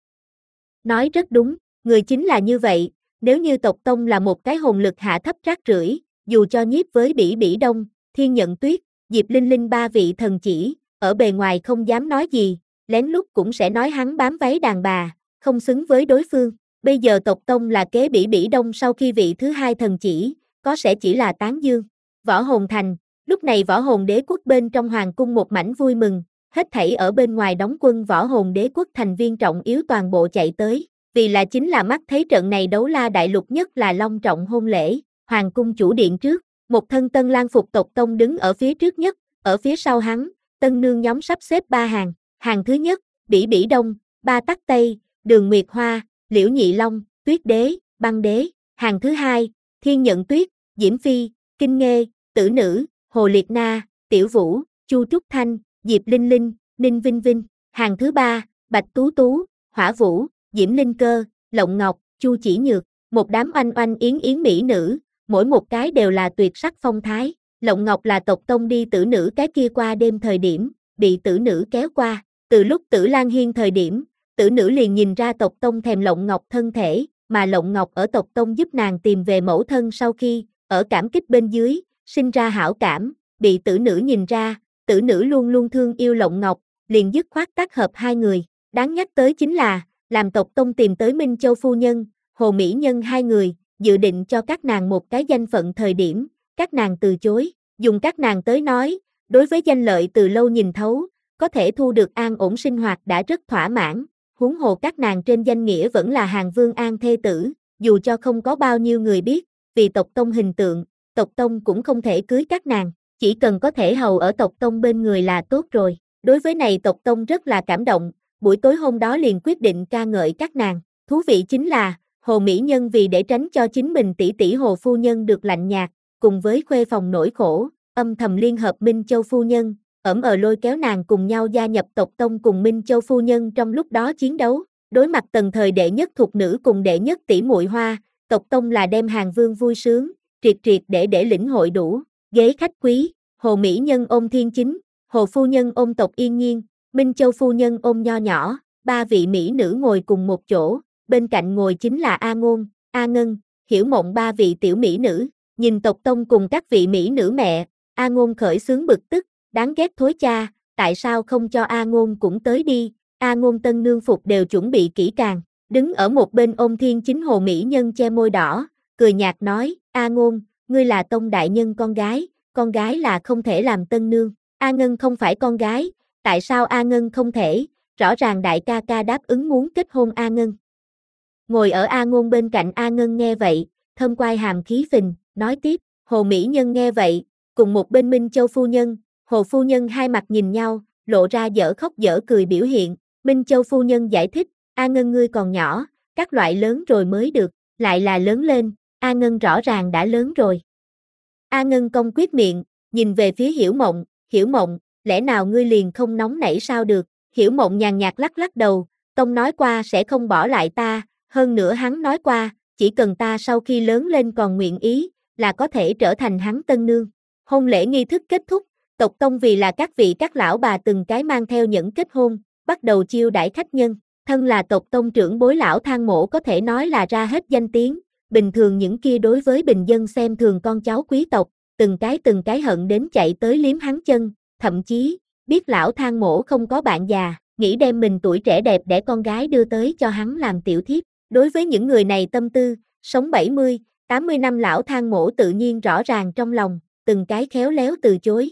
Nói rất đúng, người chính là như vậy, nếu như tộc tông là một cái hồn lực hạ thấp rác rưởi, dù cho nhiếp với Bỉ Bỉ Đông, Thiên Nhận Tuyết, Diệp Linh Linh ba vị thần chỉ, ở bề ngoài không dám nói gì, lén lút cũng sẽ nói hắn bám váy đàn bà, không xứng với đối phương. Bây giờ tộc tông là kế Bỉ Bỉ Đông sau khi vị thứ hai thần chỉ, có sẽ chỉ là tán dương. Võ Hồn Thành, lúc này Võ Hồn Đế quốc bên trong hoàng cung một mảnh vui mừng, hết thảy ở bên ngoài đóng quân Võ Hồn Đế quốc thành viên trọng yếu toàn bộ chạy tới, vì là chính là mắt thấy trận này đấu la đại lục nhất là long trọng hôn lễ. Hoàng cung chủ điện trước, một thân tân lang phục tộc tông đứng ở phía trước nhất, ở phía sau hắn, tân nương nhóm sắp xếp ba hàng, hàng thứ nhất, Bỉ Bỉ Đông, Ba Tắc Tây, Đường Nguyệt Hoa, Liễu Nhị Long, Tuyết Đế, Băng Đế, hàng thứ hai, Thiên Nhận Tuyết, Diễm Phi, Kinh Nghê, Tử Nữ, Hồ Liệt Na, Tiểu Vũ, Chu Trúc Thanh, Diệp Linh Linh, Ninh Vinh Vinh, hàng thứ ba, Bạch Tú Tú, Hỏa Vũ, Diễm Linh Cơ, Lộng Ngọc, Chu Chỉ Nhược, một đám oanh oanh yến yến mỹ nữ, mỗi một cái đều là tuyệt sắc phong thái. Lộng Ngọc là tộc tông đi Tử Nữ cái kia qua đêm thời điểm, bị Tử Nữ kéo qua, từ lúc Tử Lan Hiên thời điểm, Tử Nữ liền nhìn ra tộc tông thèm Lộng Ngọc thân thể, mà Lộng Ngọc ở tộc tông giúp nàng tìm về mẫu thân sau khi, ở cảm kích bên dưới, sinh ra hảo cảm, bị Tử Nữ nhìn ra, Tử Nữ luôn luôn thương yêu Lộng Ngọc, liền dứt khoát tác hợp hai người. Đáng nhắc tới chính là, làm tộc tông tìm tới Minh Châu phu nhân, Hồ Mỹ Nhân hai người, dự định cho các nàng một cái danh phận thời điểm, các nàng từ chối, dùng các nàng tới nói, đối với danh lợi từ lâu nhìn thấu, có thể thu được an ổn sinh hoạt đã rất thỏa mãn, huống hồ các nàng trên danh nghĩa vẫn là Hàng Vương An thê tử, dù cho không có bao nhiêu người biết, vì tộc tông hình tượng, tộc tông cũng không thể cưới các nàng, chỉ cần có thể hầu ở tộc tông bên người là tốt rồi. Đối với này tộc tông rất là cảm động, buổi tối hôm đó liền quyết định ca ngợi các nàng. Thú vị chính là, Hồ Mỹ Nhân vì để tránh cho chính mình tỷ tỷ Hồ phu nhân được lạnh nhạt, cùng với khuê phòng nỗi khổ, âm thầm liên hợp Minh Châu phu nhân, ẩm ờ lôi kéo nàng cùng nhau gia nhập tộc tông cùng Minh Châu phu nhân trong lúc đó chiến đấu. Đối mặt tần thời đệ nhất thuộc nữ cùng đệ nhất tỷ muội hoa, tộc tông là đem Hàng Vương vui sướng, triệt triệt để để lĩnh hội đủ, ghế khách quý, Hồ Mỹ Nhân ôm Thiên Chính, Hồ phu nhân ôm tộc Yên Nhiên, Minh Châu phu nhân ôm Nho Nhỏ, ba vị mỹ nữ ngồi cùng một chỗ, bên cạnh ngồi chính là A Ngôn, A Ngân, Hiểu Mộng ba vị tiểu mỹ nữ, nhìn tộc tông cùng các vị mỹ nữ mẹ, A Ngôn khởi xướng bực tức, đáng ghét thối cha, tại sao không cho A Ngôn cũng tới đi, A Ngôn tân nương phục đều chuẩn bị kỹ càng, đứng ở một bên ôm Thiên Chính Hồ Mỹ Nhân che môi đỏ, cười nhạt nói, A Ngôn, ngươi là tông đại nhân con gái, con gái là không thể làm tân nương, A Ngân không phải con gái, tại sao A Ngân không thể, rõ ràng đại ca ca đáp ứng muốn kết hôn A Ngân. Ngồi ở A Ngôn bên cạnh A Ngân nghe vậy, thơm quai hàm khí phình, nói tiếp, Hồ Mỹ Nhân nghe vậy, cùng một bên Minh Châu phu nhân, Hồ phu nhân hai mặt nhìn nhau, lộ ra dở khóc dở cười biểu hiện, Minh Châu phu nhân giải thích, A Ngân ngươi còn nhỏ, các loại lớn rồi mới được, lại là lớn lên, A Ngân rõ ràng đã lớn rồi. A Ngân cong quyết miệng, nhìn về phía Hiểu Mộng, Hiểu Mộng, lẽ nào ngươi liền không nóng nảy sao được, Hiểu Mộng nhàn nhạt lắc lắc đầu, Tông nói qua sẽ không bỏ lại ta, hơn nữa hắn nói qua, chỉ cần ta sau khi lớn lên còn nguyện ý, là có thể trở thành hắn tân nương. Hôn lễ nghi thức kết thúc, tộc Tông vì là các vị các lão bà từng cái mang theo nhẫn kết hôn, bắt đầu chiêu đãi khách nhân, thân là tộc Tông trưởng bối lão Thang Mỗ có thể nói là ra hết danh tiếng, bình thường những kia đối với bình dân xem thường con cháu quý tộc, từng cái từng cái hận đến chạy tới liếm hắn chân, thậm chí, biết lão Thang Mỗ không có bạn già, nghĩ đem mình tuổi trẻ đẹp đẽ con gái đưa tới cho hắn làm tiểu thiếp. Đối với những người này tâm tư, sống bảy mươi, tám mươi năm lão Thang Mỗ tự nhiên rõ ràng trong lòng, từng cái khéo léo từ chối.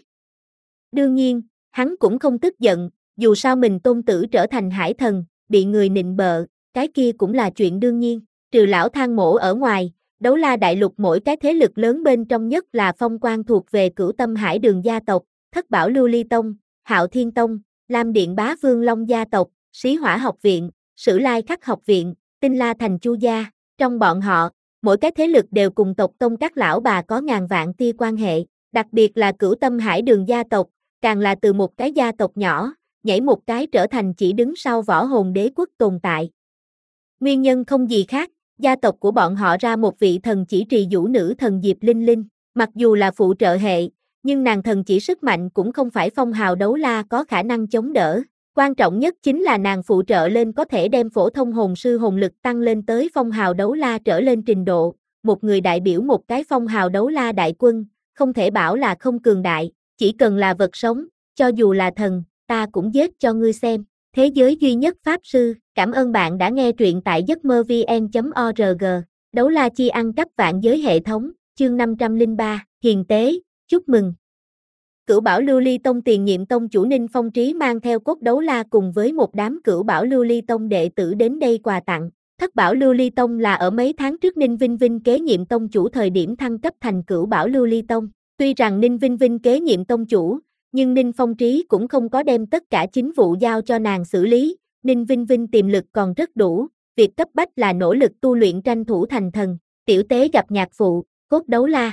Đương nhiên, hắn cũng không tức giận, dù sao mình tôn tử trở thành hải thần, bị người nịnh bợ, cái kia cũng là chuyện đương nhiên. Trừ lão Thang Mỗ ở ngoài, Đấu La Đại Lục mỗi cái thế lực lớn bên trong nhất là phong quan thuộc về Cửu Tâm Hải Đường gia tộc, Thất Bảo Lưu Ly Tông, Hạo Thiên Tông, Lam Điện Bá Vương Long gia tộc, Xí Hỏa học viện, Sử Lai Khắc học viện, Tinh La Thành Chu gia. Trong bọn họ, mỗi cái thế lực đều cùng tộc Tông các lão bà có ngàn vạn tia quan hệ, đặc biệt là Cửu Tâm Hải Đường gia tộc, càng là từ một cái gia tộc nhỏ, nhảy một cái trở thành chỉ đứng sau Võ Hồn Đế quốc tồn tại. Nguyên nhân không gì khác, gia tộc của bọn họ ra một vị thần chỉ trì vũ nữ thần Diệp Linh Linh, mặc dù là phụ trợ hệ, nhưng nàng thần chỉ sức mạnh cũng không phải phong hào đấu la có khả năng chống đỡ. Quan trọng nhất chính là nàng phụ trợ lên có thể đem phổ thông hồn sư hồn lực tăng lên tới phong hào đấu la trở lên trình độ, một người đại biểu một cái phong hào đấu la đại quân, không thể bảo là không cường đại, chỉ cần là vật sống, cho dù là thần, ta cũng giết cho ngươi xem. Thế giới duy nhất Pháp Sư, cảm ơn bạn đã nghe truyện tại giấc mơ vn chấm org, Đấu La Chi ăn cắp vạn giới hệ thống, chương năm trăm lẻ ba, hiền tế, chúc mừng. Cửu Bảo Lưu Ly Tông tiền nhiệm tông chủ Ninh Phong Trí mang theo cốt đấu la cùng với một đám Cửu Bảo Lưu Ly Tông đệ tử đến đây quà tặng. Thất Bảo Lưu Ly Tông là ở mấy tháng trước Ninh Vinh Vinh kế nhiệm tông chủ thời điểm thăng cấp thành Cửu Bảo Lưu Ly Tông. Tuy rằng Ninh Vinh Vinh kế nhiệm tông chủ, nhưng Ninh Phong Trí cũng không có đem tất cả chính vụ giao cho nàng xử lý, Ninh Vinh Vinh tiềm lực còn rất đủ, việc cấp bách là nỗ lực tu luyện tranh thủ thành thần, tiểu tế gặp nhạc phụ, cốt đấu la.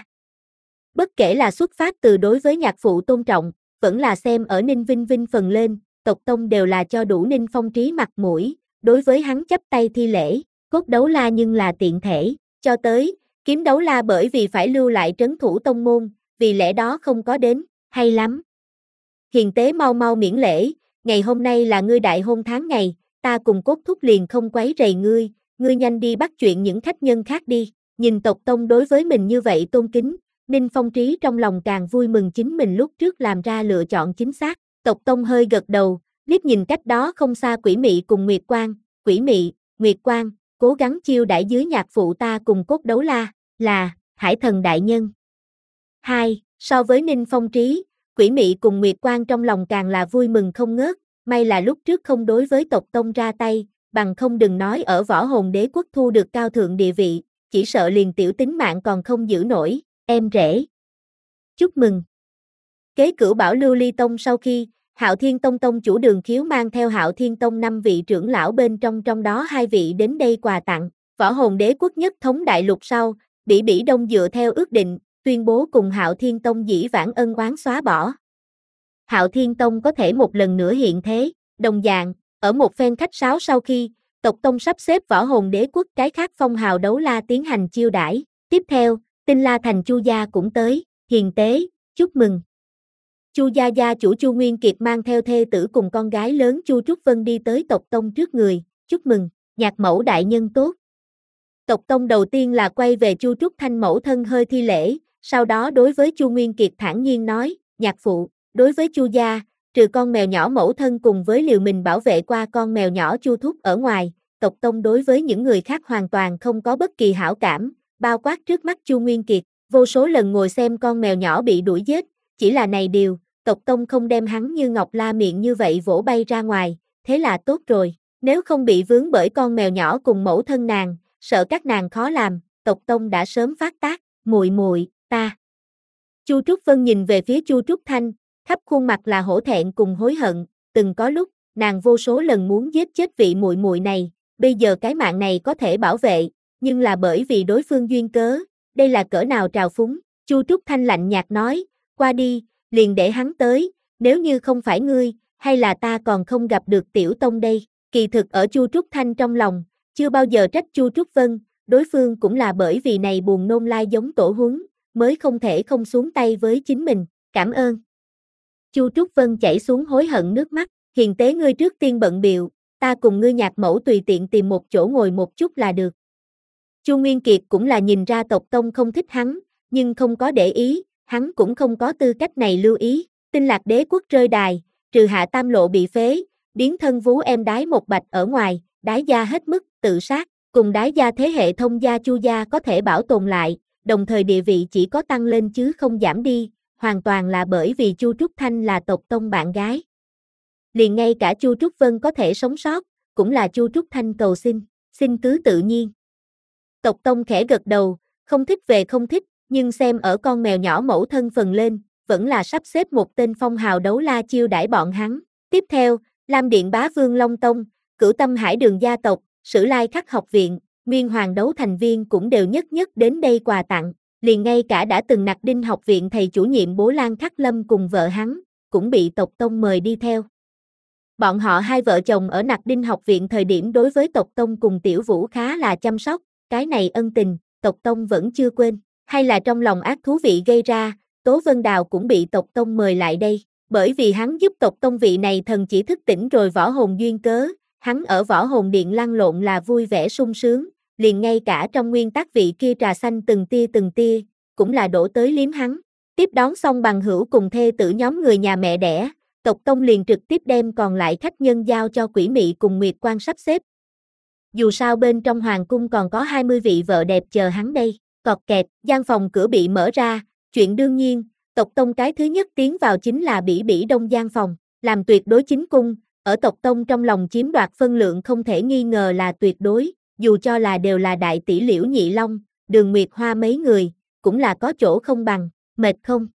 Bất kể là xuất phát từ đối với nhạc phụ tôn trọng, vẫn là xem ở Ninh Vinh Vinh phần lên, tộc tông đều là cho đủ Ninh Phong Trí mặt mũi, đối với hắn chấp tay thi lễ, cốt đấu la nhưng là tiện thể, cho tới, kiếm đấu la bởi vì phải lưu lại trấn thủ tông môn, vì lẽ đó không có đến, hay lắm. Hiền tế mau mau miễn lễ, ngày hôm nay là ngươi đại hôn tháng ngày, ta cùng cốt thúc liền không quấy rầy ngươi, ngươi nhanh đi bắt chuyện những khách nhân khác đi, nhìn tộc tông đối với mình như vậy tôn kính, Ninh Phong Trí trong lòng càng vui mừng chính mình lúc trước làm ra lựa chọn chính xác, tộc tông hơi gật đầu, liếc nhìn cách đó không xa Quỷ Mị cùng Nguyệt Quang, Quỷ Mị, Nguyệt Quang, cố gắng chiêu đãi dưới nhạc phụ ta cùng cốt đấu la, là, Hải Thần Đại Nhân. Hai, so với Ninh Phong Trí, Quỷ Mị cùng Nguyệt Quang trong lòng càng là vui mừng không ngớt, may là lúc trước không đối với tộc tông ra tay, bằng không đừng nói ở Võ Hồn Đế quốc thu được cao thượng địa vị, chỉ sợ liền tiểu tính mạng còn không giữ nổi, em rể. Chúc mừng. Kế Cửu Bảo Lưu Ly Tông sau khi, Hạo Thiên Tông tông chủ Đường Khiếu mang theo Hạo Thiên Tông năm vị trưởng lão bên trong trong đó hai vị đến đây quà tặng, Võ Hồn Đế quốc nhất thống đại lục sau, Bỉ Bỉ Đông dựa theo ước định, tuyên bố cùng Hạo Thiên Tông dĩ vãng ân oán xóa bỏ. Hạo Thiên Tông có thể một lần nữa hiện thế, đồng dạng, ở một phen khách sáo sau khi, tộc tông sắp xếp Võ Hồn Đế quốc cái khác phong hào đấu la tiến hành chiêu đãi. Tiếp theo, Tinh La Thành Chu gia cũng tới, hiền tế, chúc mừng. Chu gia gia chủ Chu Nguyên Kiệt mang theo thê tử cùng con gái lớn Chu Trúc Vân đi tới tộc tông trước người, chúc mừng, nhạc mẫu đại nhân tốt. Tộc tông đầu tiên là quay về Chu Trúc Thanh mẫu thân hơi thi lễ, sau đó đối với Chu Nguyên Kiệt thản nhiên nói, nhạc phụ, đối với Chu gia, trừ con mèo nhỏ mẫu thân cùng với liều mình bảo vệ qua con mèo nhỏ Chu Thúc ở ngoài, tộc tông đối với những người khác hoàn toàn không có bất kỳ hảo cảm, bao quát trước mắt Chu Nguyên Kiệt, vô số lần ngồi xem con mèo nhỏ bị đuổi giết, chỉ là này điều, tộc tông không đem hắn như ngọc la miệng như vậy vỗ bay ra ngoài, thế là tốt rồi, nếu không bị vướng bởi con mèo nhỏ cùng mẫu thân nàng, sợ các nàng khó làm, tộc tông đã sớm phát tác, muội muội, ta. Chu Trúc Vân nhìn về phía Chu Trúc Thanh, khắp khuôn mặt là hổ thẹn cùng hối hận, từng có lúc, nàng vô số lần muốn giết chết vị muội muội này, bây giờ cái mạng này có thể bảo vệ, nhưng là bởi vì đối phương duyên cớ, đây là cỡ nào trào phúng. Chu Trúc Thanh lạnh nhạt nói, qua đi, liền để hắn tới, nếu như không phải ngươi, hay là ta còn không gặp được Tiểu Tông đây. Kỳ thực ở Chu Trúc Thanh trong lòng, chưa bao giờ trách Chu Trúc Vân, đối phương cũng là bởi vì này buồn nôn lai giống tổ huấn, mới không thể không xuống tay với chính mình, cảm ơn. Chu Trúc Vân chảy xuống hối hận nước mắt, hiền tế ngươi trước tiên bận biệu, ta cùng ngươi nhạc mẫu tùy tiện tìm một chỗ ngồi một chút là được. Chu Nguyên Kiệt cũng là nhìn ra tộc tông không thích hắn, nhưng không có để ý, hắn cũng không có tư cách này lưu ý. Tinh Lạc Đế quốc rơi đài, trừ Hạ Tam Lộ bị phế, biến thân vú em đái một bạch ở ngoài, đái gia hết mức tự sát, cùng đái gia thế hệ thông gia Chu gia có thể bảo tồn lại, đồng thời địa vị chỉ có tăng lên chứ không giảm đi, hoàn toàn là bởi vì Chu Trúc Thanh là tộc tông bạn gái. Liền ngay cả Chu Trúc Vân có thể sống sót, cũng là Chu Trúc Thanh cầu xin, xin cứ tự nhiên. Tộc tông khẽ gật đầu, không thích về không thích, nhưng xem ở con mèo nhỏ mẫu thân phần lên, vẫn là sắp xếp một tên phong hào đấu la chiêu đãi bọn hắn. Tiếp theo, Lam Điện Bá Vương Long Tông, Cửu Tâm Hải Đường gia tộc, Sử Lai Khắc học viện, Nguyên Hoàng đấu thành viên cũng đều nhất nhất đến đây quà tặng, liền ngay cả đã từng Nặc Đinh học viện thầy chủ nhiệm Bố Lan Khắc Lâm cùng vợ hắn, cũng bị tộc tông mời đi theo. Bọn họ hai vợ chồng ở Nặc Đinh học viện thời điểm đối với tộc tông cùng Tiểu Vũ khá là chăm sóc, cái này ân tình, tộc tông vẫn chưa quên, hay là trong lòng ác thú vị gây ra, Tố Vân Đào cũng bị tộc tông mời lại đây, bởi vì hắn giúp tộc tông vị này thần chỉ thức tỉnh rồi võ hồn duyên cớ, hắn ở võ hồn điện lăn lộn là vui vẻ sung sướng, liền ngay cả trong nguyên tắc vị kia trà xanh từng tia từng tia, cũng là đổ tới liếm hắn. Tiếp đón xong bằng hữu cùng thê tử nhóm người nhà mẹ đẻ, tộc tông liền trực tiếp đem còn lại khách nhân giao cho Quỷ Mị cùng Nguyệt Quan sắp xếp. Dù sao bên trong hoàng cung còn có hai mươi vị vợ đẹp chờ hắn đây, cọt kẹt, gian phòng cửa bị mở ra, chuyện đương nhiên, tộc tông cái thứ nhất tiến vào chính là Bỉ Bỉ Đông gian phòng, làm tuyệt đối chính cung, ở tộc tông trong lòng chiếm đoạt phân lượng không thể nghi ngờ là tuyệt đối, dù cho là đều là đại tỷ Liễu Nhị Long, Đường Nguyệt Hoa mấy người, cũng là có chỗ không bằng, mệt không?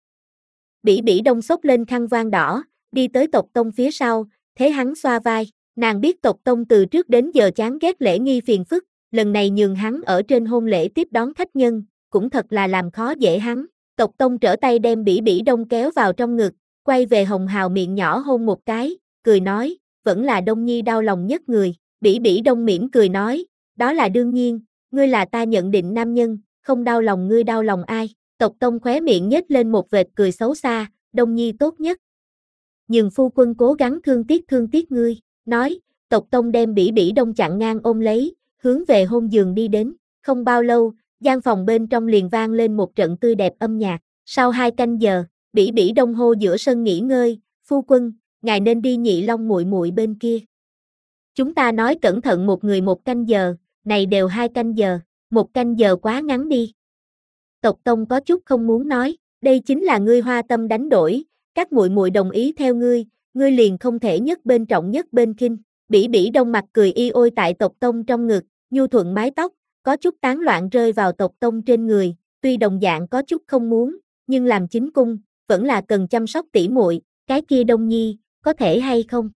Bỉ Bỉ Đông xốc lên khăn voan đỏ, đi tới tộc tông phía sau, thế hắn xoa vai, nàng biết tộc tông từ trước đến giờ chán ghét lễ nghi phiền phức, lần này nhường hắn ở trên hôn lễ tiếp đón khách nhân, cũng thật là làm khó dễ hắn. Tộc tông trở tay đem Bỉ Bỉ Đông kéo vào trong ngực, quay về Hồng Hào miệng nhỏ hôn một cái, cười nói, vẫn là Đông Nhi đau lòng nhất người. Bỉ Bỉ Đông mỉm cười nói, đó là đương nhiên, ngươi là ta nhận định nam nhân, không đau lòng ngươi đau lòng ai. Tộc tông khóe miệng nhếch lên một vệt cười xấu xa, Đông Nhi tốt nhất. Nhưng phu quân cố gắng thương tiếc thương tiếc ngươi, nói, tộc tông đem Bỉ Bỉ Đông chặn ngang ôm lấy, hướng về hôn giường đi đến, không bao lâu, gian phòng bên trong liền vang lên một trận tươi đẹp âm nhạc, sau hai canh giờ, Bỉ Bỉ Đông hô giữa sân nghỉ ngơi, phu quân, ngài nên đi Nhị Long muội muội bên kia. Chúng ta nói cẩn thận một người một canh giờ, này đều hai canh giờ, một canh giờ quá ngắn đi. Tộc tông có chút không muốn nói, đây chính là ngươi hoa tâm đánh đổi, các muội muội đồng ý theo ngươi, ngươi liền không thể nhất bên trọng nhất bên khinh. Bỉ Bỉ Đông mặt cười y ôi tại tộc tông trong ngực, nhu thuận mái tóc, có chút tán loạn rơi vào tộc tông trên người, tuy đồng dạng có chút không muốn, nhưng làm chính cung, vẫn là cần chăm sóc tỉ muội, cái kia Đông Nhi, có thể hay không?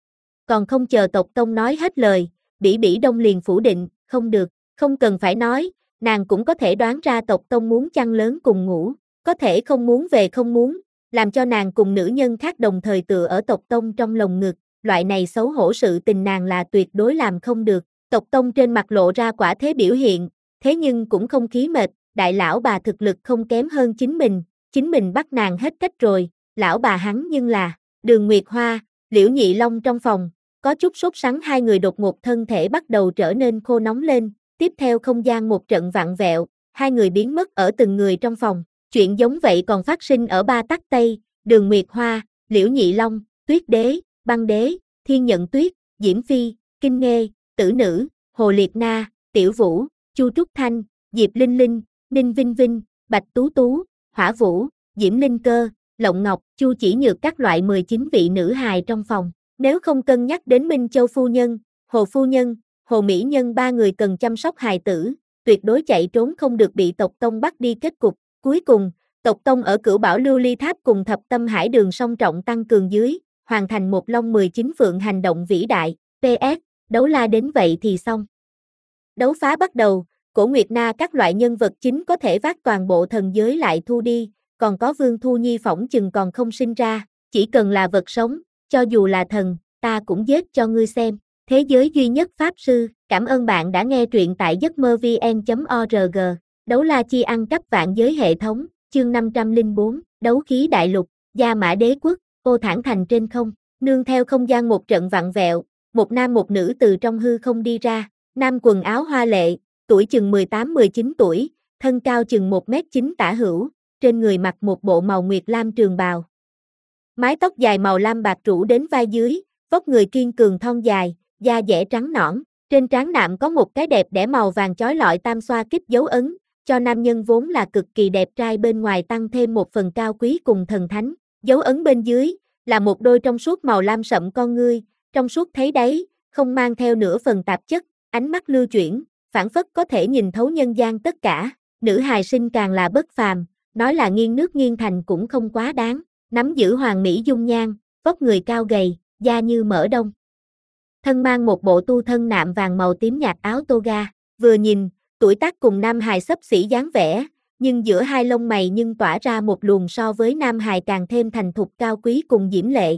Còn không chờ tộc tông nói hết lời, Bỉ Bỉ Đông liền phủ định, không được, không cần phải nói, nàng cũng có thể đoán ra tộc tông muốn chăn lớn cùng ngủ, có thể không muốn về không muốn, làm cho nàng cùng nữ nhân khác đồng thời tựa ở tộc tông trong lồng ngực, loại này xấu hổ sự tình nàng là tuyệt đối làm không được. Tộc tông trên mặt lộ ra quả thế biểu hiện, thế nhưng cũng không khí mệt, đại lão bà thực lực không kém hơn chính mình, chính mình bắt nàng hết cách rồi, lão bà hắn nhưng là, Đường Nguyệt Hoa, Liễu Nhị Long trong phòng, có chút sốt sắng hai người đột ngột thân thể bắt đầu trở nên khô nóng lên, tiếp theo không gian một trận vặn vẹo, hai người biến mất ở từng người trong phòng, chuyện giống vậy còn phát sinh ở Ba Tắc Tây, Đường Nguyệt Hoa, Liễu Nhị Long, Tuyết Đế, Băng Đế, Thiên Nhận Tuyết, Diễm Phi, Kinh Nghê, Tử Nữ, Hồ Liệt Na, Tiểu Vũ, Chu Trúc Thanh, Diệp Linh Linh, Ninh Vinh Vinh, Bạch Tú Tú, Hỏa Vũ, Diễm Linh Cơ, Lộng Ngọc, Chu Chỉ Nhược các loại mười chín vị nữ hài trong phòng. Nếu không cân nhắc đến Minh Châu phu nhân, Hồ phu nhân, Hồ Mỹ Nhân ba người cần chăm sóc hài tử, tuyệt đối chạy trốn không được bị tộc tông bắt đi kết cục. Cuối cùng, tộc tông ở Cửu Bảo Lưu Ly Tháp cùng Thập Tâm Hải Đường song trọng tăng cường dưới, hoàn thành một long mười chín phượng hành động vĩ đại, pê ét, đấu la đến vậy thì xong. Đấu phá bắt đầu, Cổ Nguyệt Na các loại nhân vật chính có thể vác toàn bộ thần giới lại thu đi, còn có Vương Thu Nhi phỏng chừng còn không sinh ra, chỉ cần là vật sống, cho dù là thần, ta cũng giết cho ngươi xem. Thế giới duy nhất Pháp Sư, cảm ơn bạn đã nghe truyện tại giấc mơ vn chấm org. Đấu la chi ăn cắp vạn giới hệ thống, chương năm trăm lẻ bốn, đấu khí đại lục, Gia Mã Đế Quốc, Ô Thản Thành trên không, nương theo không gian một trận vặn vẹo, một nam một nữ từ trong hư không đi ra, nam quần áo hoa lệ, tuổi chừng mười tám mười chín tuổi, thân cao chừng một mét chín tả hữu, trên người mặc một bộ màu nguyệt lam trường bào. Mái tóc dài màu lam bạc rủ đến vai dưới, vóc người kiên cường thon dài, da dẻ trắng nõn, trên trán nạm có một cái đẹp đẽ màu vàng chói lọi tam xoa kích dấu ấn, cho nam nhân vốn là cực kỳ đẹp trai bên ngoài tăng thêm một phần cao quý cùng thần thánh. Dấu ấn bên dưới là một đôi trong suốt màu lam sậm con ngươi, trong suốt thấy đáy, không mang theo nửa phần tạp chất, ánh mắt lưu chuyển, phảng phất có thể nhìn thấu nhân gian tất cả. Nữ hài sinh càng là bất phàm, nói là nghiêng nước nghiêng thành cũng không quá đáng, nắm giữ hoàng mỹ dung nhan, vóc người cao gầy, da như mỡ đông. Thân mang một bộ tu thân nạm vàng màu tím nhạt áo toga, vừa nhìn, tuổi tác cùng nam hài xấp xỉ dáng vẻ, nhưng giữa hai lông mày nhưng tỏa ra một luồng so với nam hài càng thêm thành thục cao quý cùng diễm lệ.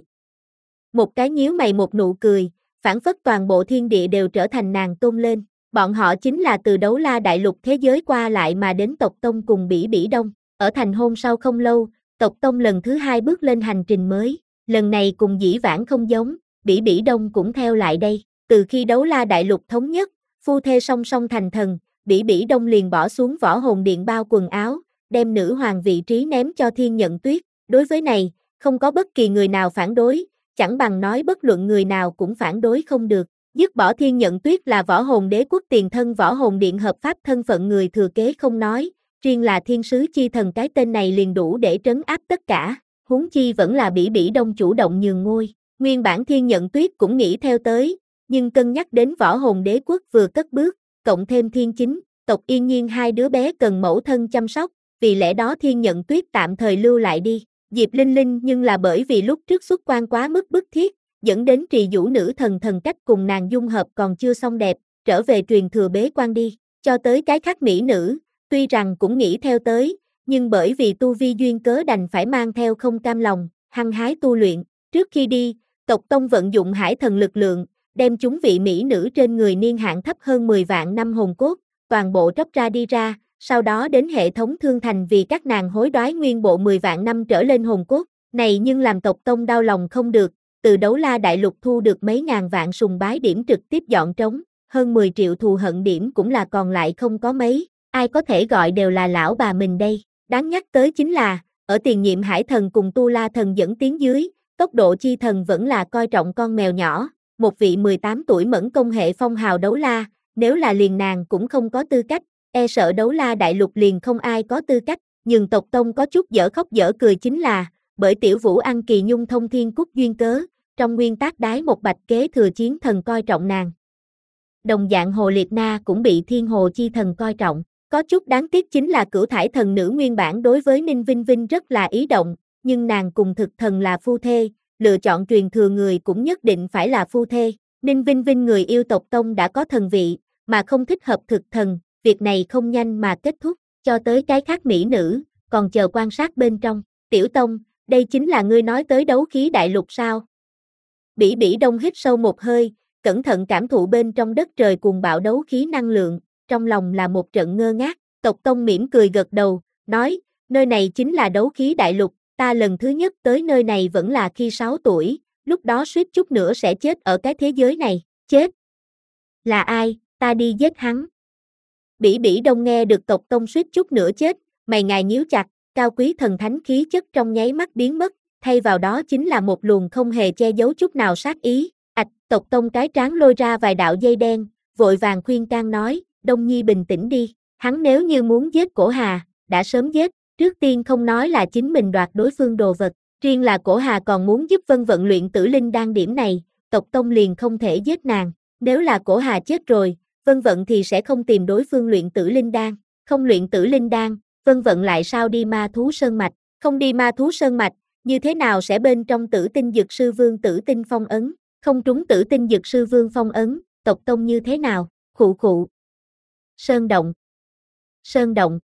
Một cái nhíu mày một nụ cười, phảng phất toàn bộ thiên địa đều trở thành nàng tôn lên. Bọn họ chính là từ đấu la đại lục thế giới qua lại mà đến tộc tông cùng Bỉ Bỉ Đông. Ở thành hôn sau không lâu, tộc tông lần thứ hai bước lên hành trình mới. Lần này cùng dĩ vãng không giống, Bỉ Bỉ Đông cũng theo lại đây. Từ khi đấu la đại lục thống nhất, phu thê song song thành thần, Bỉ Bỉ Đông liền bỏ xuống võ hồn điện bao quần áo, đem nữ hoàng vị trí ném cho Thiên Nhận Tuyết. Đối với này, không có bất kỳ người nào phản đối, chẳng bằng nói bất luận người nào cũng phản đối không được. Dứt bỏ Thiên Nhận Tuyết là võ hồn đế quốc tiền thân võ hồn điện hợp pháp thân phận người thừa kế không nói, riêng là thiên sứ chi thần cái tên này liền đủ để trấn áp tất cả, huống chi vẫn là Bỉ Bỉ Đông chủ động nhường ngôi. Nguyên bản Thiên Nhận Tuyết cũng nghĩ theo tới, nhưng cân nhắc đến võ hồn đế quốc vừa cất bước, cộng thêm Thiên Chính, tộc Yên Nhiên hai đứa bé cần mẫu thân chăm sóc, vì lẽ đó Thiên Nhận Tuyết tạm thời lưu lại đi. Diệp Linh Linh nhưng là bởi vì lúc trước xuất quan quá mức bức thiết, dẫn đến trì vũ nữ thần thần cách cùng nàng dung hợp còn chưa xong đẹp, trở về truyền thừa bế quan đi, cho tới cái khác mỹ nữ, tuy rằng cũng nghĩ theo tới, nhưng bởi vì tu vi duyên cớ đành phải mang theo không cam lòng, hăng hái tu luyện. Trước khi đi, tộc tông vận dụng hải thần lực lượng, đem chúng vị mỹ nữ trên người niên hạn thấp hơn mười vạn năm hồn cốt, toàn bộ tróc ra đi ra, sau đó đến hệ thống thương thành vì các nàng hối đoái nguyên bộ mười vạn năm trở lên hồn cốt, này nhưng làm tộc tông đau lòng không được. Từ đấu la đại lục thu được mấy ngàn vạn sùng bái điểm trực tiếp dọn trống, hơn mười triệu thù hận điểm cũng là còn lại không có mấy, ai có thể gọi đều là lão bà mình đây. Đáng nhắc tới chính là, ở tiền nhiệm hải thần cùng tu la thần dẫn tiến dưới, tốc độ chi thần vẫn là coi trọng con mèo nhỏ, một vị mười tám tuổi mẫn công hệ phong hào đấu la, nếu là liền nàng cũng không có tư cách, e sợ đấu la đại lục liền không ai có tư cách, nhưng tộc tông có chút dở khóc dở cười chính là, bởi tiểu vũ ăn kỳ nhung thông thiên cúc duyên cớ, trong nguyên tác đái một bạch kế thừa chiến thần coi trọng nàng. Đồng dạng Hồ Liệt Na cũng bị thiên hồ chi thần coi trọng, có chút đáng tiếc chính là cửu thải thần nữ nguyên bản đối với Ninh Vinh Vinh rất là ý động, nhưng nàng cùng thực thần là phu thê, lựa chọn truyền thừa người cũng nhất định phải là phu thê. Ninh Vinh Vinh người yêu tộc tông đã có thần vị, mà không thích hợp thực thần, việc này không nhanh mà kết thúc, cho tới cái khác mỹ nữ, còn chờ quan sát bên trong. Tiểu Tông, đây chính là ngươi nói tới đấu khí đại lục sao? Bỉ Bỉ Đông hít sâu một hơi, cẩn thận cảm thụ bên trong đất trời cuồng bạo đấu khí năng lượng, trong lòng là một trận ngơ ngác. Tộc Tông mỉm cười gật đầu, nói, nơi này chính là đấu khí đại lục, ta lần thứ nhất tới nơi này vẫn là khi sáu tuổi, lúc đó suýt chút nữa sẽ chết ở cái thế giới này. Chết? Là ai? Ta đi giết hắn. Bỉ Bỉ Đông nghe được tộc Tông suýt chút nữa chết, mày ngài nhíu chặt, cao quý thần thánh khí chất trong nháy mắt biến mất, thay vào đó chính là một luồng không hề che giấu chút nào sát ý. Ạch, tộc Tông cái trán lôi ra vài đạo dây đen, vội vàng khuyên can nói, Đông Nhi bình tĩnh đi, hắn nếu như muốn giết Cổ Hà, đã sớm giết, trước tiên không nói là chính mình đoạt đối phương đồ vật, riêng là Cổ Hà còn muốn giúp Vân vận luyện tử linh đan điểm này, tộc Tông liền không thể giết nàng, nếu là Cổ Hà chết rồi, Vân vận thì sẽ không tìm đối phương luyện tử linh đan, không luyện tử linh đan, Vân vận lại sao đi ma thú sơn mạch, không đi ma thú sơn mạch, như thế nào sẽ bên trong Tử Tinh Dược Sư Vương Tử Tinh phong ấn, không trúng Tử Tinh Dược Sư Vương phong ấn, tộc tông như thế nào, khụ khụ. Sơn động. Sơn động.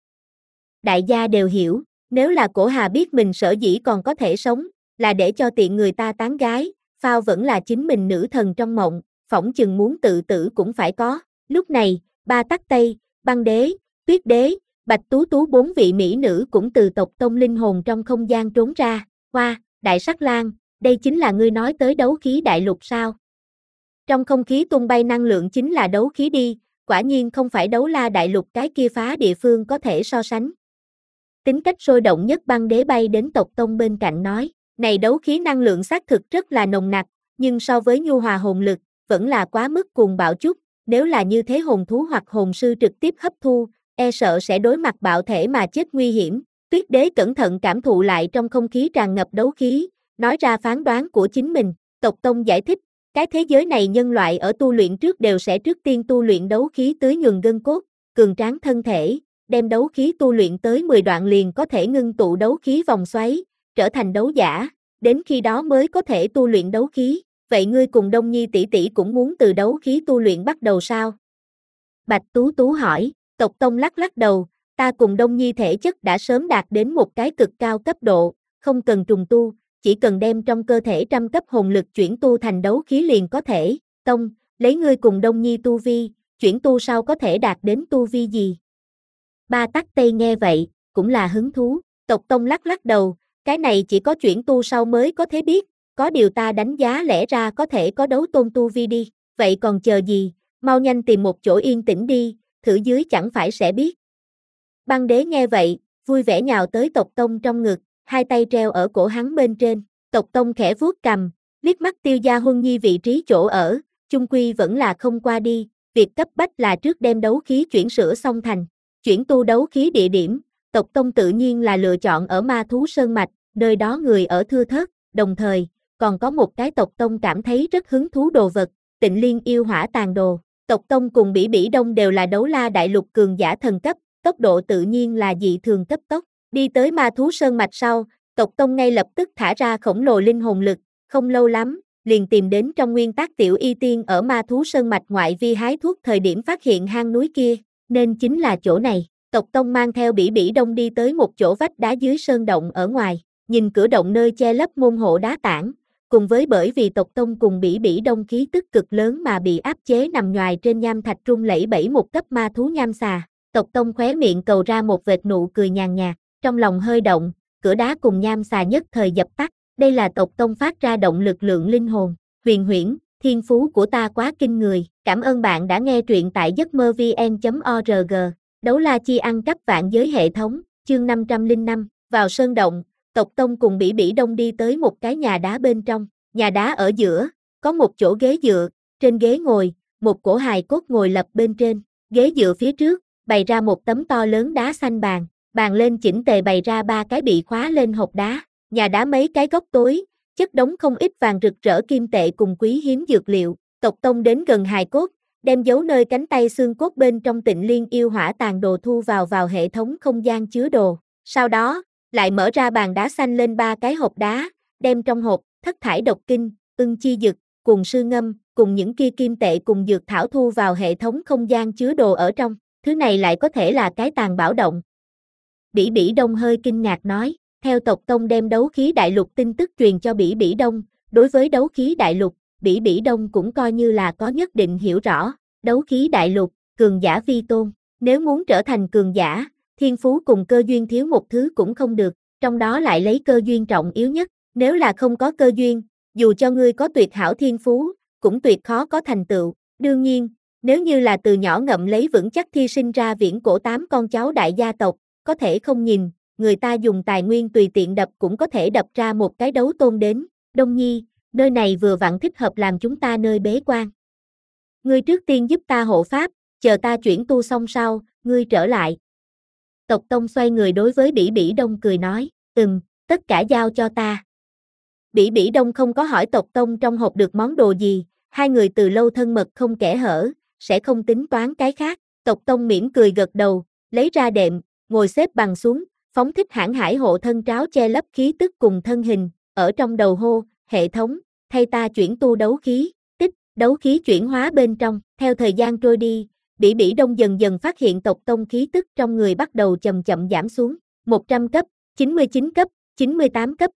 Đại gia đều hiểu, nếu là Cổ Hà biết mình sở dĩ còn có thể sống, là để cho tiện người ta tán gái, phao vẫn là chính mình nữ thần trong mộng, phỏng chừng muốn tự tử cũng phải có. Lúc này, Ba Tắc Tây, Băng Đế, Tuyết Đế, Bạch Tú Tú bốn vị mỹ nữ cũng từ tộc tông linh hồn trong không gian trốn ra. Hoa, Đại Sắc Lang, đây chính là ngươi nói tới đấu khí đại lục sao? Trong không khí tung bay năng lượng chính là đấu khí đi, quả nhiên không phải Đấu La đại lục cái kia phá địa phương có thể so sánh. Tính cách sôi động nhất Băng Đế bay đến tộc tông bên cạnh nói, này đấu khí năng lượng xác thực rất là nồng nặc, nhưng so với nhu hòa hồn lực, vẫn là quá mức cuồng bạo chút, nếu là như thế hồn thú hoặc hồn sư trực tiếp hấp thu, e sợ sẽ đối mặt bạo thể mà chết nguy hiểm. Tuyết Đế cẩn thận cảm thụ lại trong không khí tràn ngập đấu khí, nói ra phán đoán của chính mình. Tộc tông giải thích, cái thế giới này nhân loại ở tu luyện trước đều sẽ trước tiên tu luyện đấu khí tưới nhuần gân cốt, cường tráng thân thể, đem đấu khí tu luyện tới mười đoạn liền có thể ngưng tụ đấu khí vòng xoáy, trở thành đấu giả, đến khi đó mới có thể tu luyện đấu khí. Vậy ngươi cùng Đông Nhi tỷ tỷ cũng muốn từ đấu khí tu luyện bắt đầu sao? Bạch Tú Tú hỏi, tộc tông lắc lắc đầu, ta cùng Đông Nhi thể chất đã sớm đạt đến một cái cực cao cấp độ, không cần trùng tu, chỉ cần đem trong cơ thể trăm cấp hồn lực chuyển tu thành đấu khí liền có thể. Tông, lấy ngươi cùng Đông Nhi tu vi, chuyển tu sau có thể đạt đến tu vi gì? Ba Tắc Tây nghe vậy, cũng là hứng thú, tộc tông lắc lắc đầu, cái này chỉ có chuyển tu sau mới có thể biết, có điều ta đánh giá lẽ ra có thể có đấu tôn tu vi đi, vậy còn chờ gì, mau nhanh tìm một chỗ yên tĩnh đi, thử dưới chẳng phải sẽ biết. Băng Đế nghe vậy, vui vẻ nhào tới tộc tông trong ngực, hai tay treo ở cổ hắn bên trên, tộc tông khẽ vuốt cằm, liếc mắt Tiêu Gia Huân Nhi vị trí chỗ ở, chung quy vẫn là không qua đi, việc cấp bách là trước đem đấu khí chuyển sửa xong thành, chuyển tu đấu khí địa điểm, tộc tông tự nhiên là lựa chọn ở Ma Thú Sơn Mạch, nơi đó người ở thưa thớt, đồng thời, còn có một cái tộc tông cảm thấy rất hứng thú đồ vật, Tịnh Liên Yêu Hỏa Tàn Đồ. Tộc tông cùng Bỉ Bỉ Đông đều là Đấu La đại lục cường giả thần cấp, tốc độ tự nhiên là dị thường cấp tốc. Đi tới Ma Thú Sơn Mạch sau, tộc tông ngay lập tức thả ra khổng lồ linh hồn lực, không lâu lắm, liền tìm đến trong nguyên tắc Tiểu Y Tiên ở Ma Thú Sơn Mạch ngoại vi hái thuốc thời điểm phát hiện hang núi kia, nên chính là chỗ này. Tộc tông mang theo Bỉ Bỉ Đông đi tới một chỗ vách đá dưới sơn động ở ngoài, nhìn cửa động nơi che lấp môn hộ đá tảng, cùng với bởi vì tộc tông cùng Bỉ Bỉ Đông khí tức cực lớn mà bị áp chế nằm nhoài trên nham thạch rung lẩy bẩy một cấp ma thú nham xà, tộc tông khóe miệng cầu ra một vệt nụ cười nhàn nhạt, trong lòng hơi động, cửa đá cùng nham xà nhất thời dập tắt, đây là tộc tông phát ra động lực lượng linh hồn, huyền huyễn, thiên phú của ta quá kinh người, cảm ơn bạn đã nghe truyện tại giấc mơ vn chấm org, Đấu La Chi ăn cắp vạn giới hệ thống, chương năm trăm lẻ năm, vào sơn động. Tộc tông cùng Bỉ Bỉ Đông đi tới một cái nhà đá bên trong, nhà đá ở giữa, có một chỗ ghế dựa, trên ghế ngồi, một cổ hài cốt ngồi lập bên trên, ghế dựa phía trước, bày ra một tấm to lớn đá xanh bàn, bàn lên chỉnh tề bày ra ba cái bị khóa lên hộp đá, nhà đá mấy cái góc tối, chất đống không ít vàng rực rỡ kim tệ cùng quý hiếm dược liệu, tộc tông đến gần hài cốt, đem giấu nơi cánh tay xương cốt bên trong Tịnh Liên Yêu Hỏa Tàn Đồ thu vào vào hệ thống không gian chứa đồ, sau đó, lại mở ra bàn đá xanh lên ba cái hộp đá, đem trong hộp, thất thải độc kinh, ưng chi dực, cùng sư ngâm, cùng những kia kim tệ cùng dược thảo thu vào hệ thống không gian chứa đồ ở trong, thứ này lại có thể là cái tàn bảo động. Bỉ Bỉ Đông hơi kinh ngạc nói, theo tộc tông đem đấu khí đại lục tin tức truyền cho Bỉ Bỉ Đông, đối với đấu khí đại lục, Bỉ Bỉ Đông cũng coi như là có nhất định hiểu rõ, đấu khí đại lục, cường giả vi tôn, nếu muốn trở thành cường giả, thiên phú cùng cơ duyên thiếu một thứ cũng không được, trong đó lại lấy cơ duyên trọng yếu nhất, nếu là không có cơ duyên, dù cho ngươi có tuyệt hảo thiên phú, cũng tuyệt khó có thành tựu, đương nhiên, nếu như là từ nhỏ ngậm lấy vững chắc thi sinh ra viễn cổ tám con cháu đại gia tộc, có thể không nhìn, người ta dùng tài nguyên tùy tiện đập cũng có thể đập ra một cái đấu tôn đến, Đông Nhi, nơi này vừa vặn thích hợp làm chúng ta nơi bế quan. Ngươi trước tiên giúp ta hộ pháp, chờ ta chuyển tu xong sau, ngươi trở lại. Tộc tông xoay người đối với Bỉ Bỉ Đông cười nói, ừm, tất cả giao cho ta. Bỉ Bỉ Đông không có hỏi tộc tông trong hộp được món đồ gì, hai người từ lâu thân mật không kẽ hở, sẽ không tính toán cái khác. Tộc tông mỉm cười gật đầu, lấy ra đệm, ngồi xếp bằng xuống, phóng thích hãn hải hộ thân tráo che lấp khí tức cùng thân hình, ở trong đầu hô, hệ thống, thay ta chuyển tu đấu khí, tích, đấu khí chuyển hóa bên trong, theo thời gian trôi đi, Bỉ Bỉ Đông dần dần phát hiện tộc tông khí tức trong người bắt đầu chậm chậm giảm xuống, một trăm cấp, chín mươi chín cấp, chín mươi tám cấp,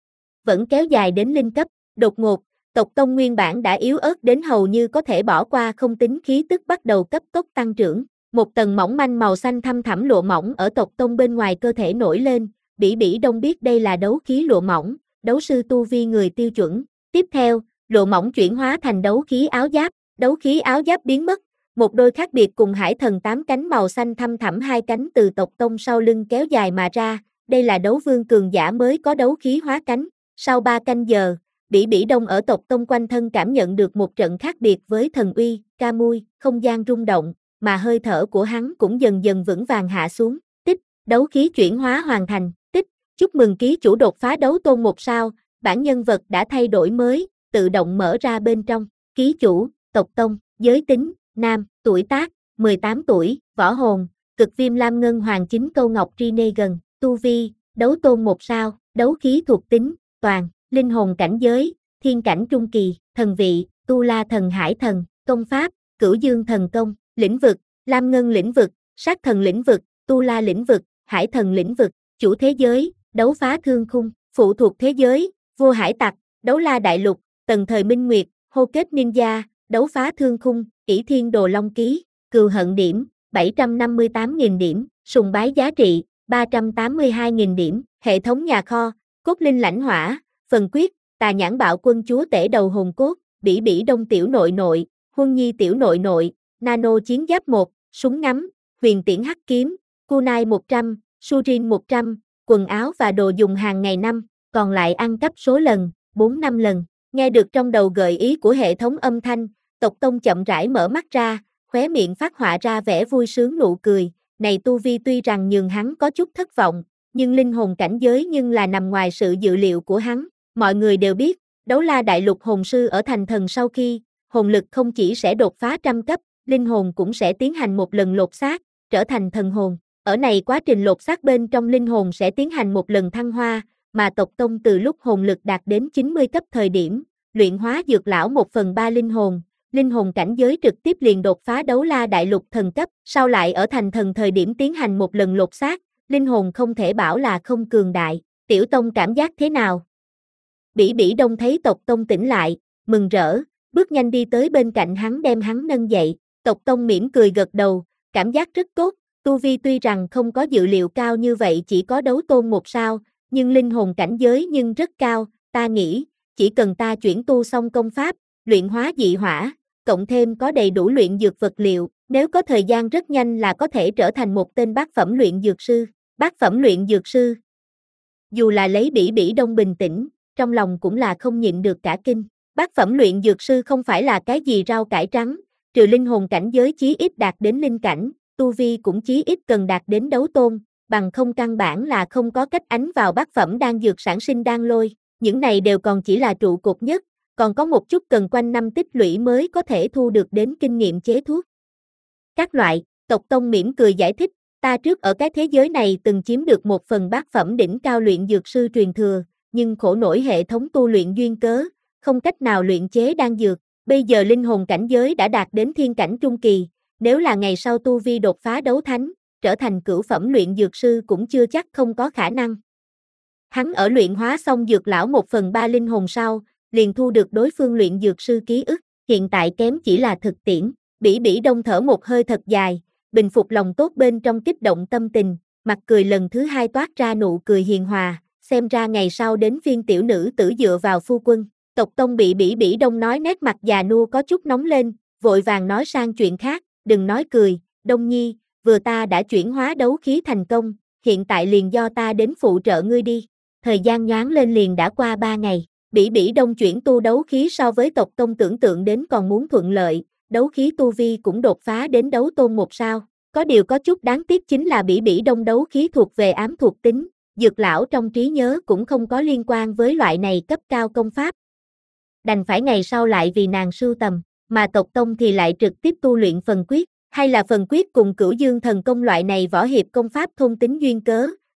vẫn kéo dài đến linh cấp, đột ngột, tộc tông nguyên bản đã yếu ớt đến hầu như có thể bỏ qua không tính khí tức bắt đầu cấp tốc tăng trưởng, một tầng mỏng manh màu xanh thăm thẳm lụa mỏng ở tộc tông bên ngoài cơ thể nổi lên, Bỉ Bỉ Đông biết đây là đấu khí lụa mỏng, đấu sư tu vi người tiêu chuẩn, tiếp theo, lụa mỏng chuyển hóa thành đấu khí áo giáp, đấu khí áo giáp biến mất, một đôi khác biệt cùng hải thần tám cánh màu xanh thăm thẳm hai cánh từ tộc tông sau lưng kéo dài mà ra, đây là đấu vương cường giả mới có đấu khí hóa cánh, sau ba canh giờ, Bỉ Bỉ Đông ở tộc tông quanh thân cảm nhận được một trận khác biệt với thần uy, ca mui, không gian rung động, mà hơi thở của hắn cũng dần dần vững vàng hạ xuống, tích, đấu khí chuyển hóa hoàn thành, tích, chúc mừng ký chủ đột phá đấu tôn một sao, bản nhân vật đã thay đổi mới, tự động mở ra bên trong, ký chủ, tộc tông, giới tính, nam, tuổi tác, mười tám tuổi, võ hồn, cực viêm lam ngân hoàng chính câu ngọc Rine gần, tu vi, đấu tôn một sao, đấu khí thuộc tính, toàn, linh hồn cảnh giới, thiên cảnh trung kỳ, thần vị, tu la thần hải thần, công pháp, cửu dương thần công, lĩnh vực, lam ngân lĩnh vực, sát thần lĩnh vực, tu la lĩnh vực, hải thần lĩnh vực, chủ thế giới, đấu phá thương khung, phụ thuộc thế giới, vua hải tặc, đấu la đại lục, tần thời minh nguyệt, hô kết ninja, đấu phá thương khung, ỷ thiên đồ long ký, cừu hận điểm, bảy trăm năm mươi tám nghìn điểm, sùng bái giá trị, ba trăm tám mươi hai nghìn điểm, hệ thống nhà kho, cốt linh lãnh hỏa, phần quyết, tà nhãn bạo quân chúa tể đầu hồn cốt, Bỉ Bỉ Đông tiểu nội nội, huân nhi tiểu nội nội, nano chiến giáp một, súng ngắm, huyền tiễn hắc kiếm, kunai một trăm, surin một trăm, quần áo và đồ dùng hàng ngày năm, còn lại ăn cắp số lần, bốn năm lần. Nghe được trong đầu gợi ý của hệ thống âm thanh, tộc tông chậm rãi mở mắt ra, khóe miệng phát họa ra vẻ vui sướng nụ cười, này tu vi tuy rằng nhường hắn có chút thất vọng, nhưng linh hồn cảnh giới nhưng là nằm ngoài sự dự liệu của hắn, mọi người đều biết, đấu la đại lục hồn sư ở thành thần sau khi, hồn lực không chỉ sẽ đột phá trăm cấp, linh hồn cũng sẽ tiến hành một lần lột xác, trở thành thần hồn, ở này quá trình lột xác bên trong linh hồn sẽ tiến hành một lần thăng hoa, mà tộc tông từ lúc hồn lực đạt đến chín mươi cấp thời điểm, luyện hóa dược lão một phần ba linh hồn, linh hồn cảnh giới trực tiếp liền đột phá đấu la đại lục thần cấp, sau lại ở thành thần thời điểm tiến hành một lần lột xác, linh hồn không thể bảo là không cường đại, tiểu tông cảm giác thế nào? Bỉ Bỉ Đông thấy tộc tông tỉnh lại, mừng rỡ, bước nhanh đi tới bên cạnh hắn đem hắn nâng dậy, tộc tông mỉm cười gật đầu, cảm giác rất tốt, tu vi tuy rằng không có dự liệu cao như vậy chỉ có đấu tôn một sao, nhưng linh hồn cảnh giới nhưng rất cao, ta nghĩ, chỉ cần ta chuyển tu xong công pháp, luyện hóa dị hỏa, cộng thêm có đầy đủ luyện dược vật liệu, nếu có thời gian rất nhanh là có thể trở thành một tên bát phẩm luyện dược sư, bát phẩm luyện dược sư. Dù là lấy Bỉ Bỉ Đông bình tĩnh, trong lòng cũng là không nhịn được cả kinh, bát phẩm luyện dược sư không phải là cái gì rau cải trắng, trừ linh hồn cảnh giới chí ít đạt đến linh cảnh, tu vi cũng chí ít cần đạt đến đấu tôn, bằng không căn bản là không có cách ánh vào bát phẩm đan dược sản sinh đan lôi, những này đều còn chỉ là trụ cột nhất, còn có một chút cần quanh năm tích lũy mới có thể thu được đến kinh nghiệm chế thuốc. Các loại, tộc tông mỉm cười giải thích, ta trước ở cái thế giới này từng chiếm được một phần bát phẩm đỉnh cao luyện dược sư truyền thừa, nhưng khổ nổi hệ thống tu luyện duyên cớ, không cách nào luyện chế đan dược, bây giờ linh hồn cảnh giới đã đạt đến thiên cảnh trung kỳ, nếu là ngày sau tu vi đột phá đấu thánh, trở thành cửu phẩm luyện dược sư cũng chưa chắc không có khả năng. Hắn ở luyện hóa xong dược lão một phần ba linh hồn sau, liền thu được đối phương luyện dược sư ký ức, hiện tại kém chỉ là thực tiễn, Bỉ Bỉ Đông thở một hơi thật dài, bình phục lòng tốt bên trong kích động tâm tình, mặt cười lần thứ hai toát ra nụ cười hiền hòa, xem ra ngày sau đến phiên tiểu nữ tử dựa vào phu quân, tộc tông bị Bỉ Bỉ Đông nói nét mặt già nua có chút nóng lên, vội vàng nói sang chuyện khác, đừng nói cười, Đông Nhi, vừa ta đã chuyển hóa đấu khí thành công, hiện tại liền do ta đến phụ trợ ngươi đi, thời gian nhoáng lên liền đã qua ba ngày. Bỉ Bỉ Đông chuyển tu đấu khí so với tộc tông tưởng tượng đến còn muốn thuận lợi, đấu khí tu vi cũng đột phá đến đấu tôn một sao. Có điều có chút đáng tiếc chính là Bỉ Bỉ Đông đấu khí thuộc về ám thuộc tính, dược lão trong trí nhớ cũng không có liên quan với loại này cấp cao công pháp. Đành phải ngày sau lại vì nàng sưu tầm, mà tộc tông thì lại trực tiếp tu luyện phần quyết, hay là phần quyết cùng cửu dương thần công loại này võ hiệp công pháp thôn tính duyên cớ,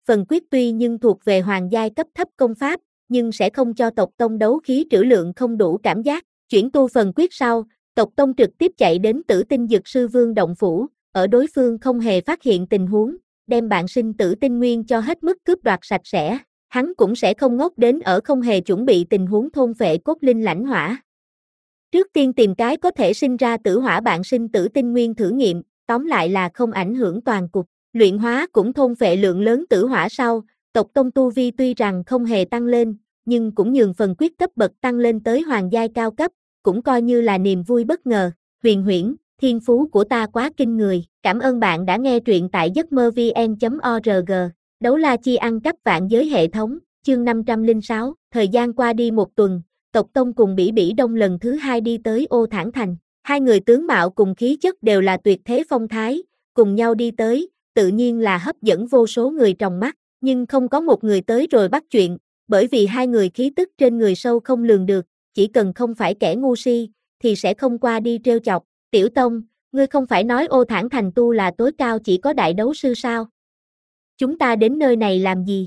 phần quyết tuy nhưng thuộc về hoàng giai cấp thấp công pháp, nhưng sẽ không cho tộc tông đấu khí trữ lượng không đủ cảm giác. Chuyển tu phần quyết sau, tộc tông trực tiếp chạy đến Tử Tinh Dược Sư Vương động phủ, ở đối phương không hề phát hiện tình huống, đem bạn sinh tử tinh nguyên cho hết mức cướp đoạt sạch sẽ, hắn cũng sẽ không ngốc đến ở không hề chuẩn bị tình huống thôn phệ cốt linh lãnh hỏa. Trước tiên tìm cái có thể sinh ra tử hỏa bạn sinh tử tinh nguyên thử nghiệm, tóm lại là không ảnh hưởng toàn cục. Luyện hóa cũng thôn phệ lượng lớn tử hỏa sau, tộc tông tu vi tuy rằng không hề tăng lên, nhưng cũng nhường phần quyết cấp bậc tăng lên tới hoàng giai cao cấp, cũng coi như là niềm vui bất ngờ. Huyền Huyễn, thiên phú của ta quá kinh người. Cảm ơn bạn đã nghe truyện tại giấc mơ vn chấm org. Đấu la chi ăn cắp vạn giới hệ thống, chương năm trăm lẻ sáu. Thời gian qua đi một tuần, tộc tông cùng Bỉ Bỉ Đông lần thứ hai đi tới Ô Thản Thành. Hai người tướng mạo cùng khí chất đều là tuyệt thế phong thái, cùng nhau đi tới, tự nhiên là hấp dẫn vô số người trong mắt, nhưng không có một người tới rồi bắt chuyện, bởi vì hai người khí tức trên người sâu không lường được, chỉ cần không phải kẻ ngu si, thì sẽ không qua đi trêu chọc. Tiểu Tông, ngươi không phải nói Ô Thản Thành tu là tối cao chỉ có đại đấu sư sao? Chúng ta đến nơi này làm gì?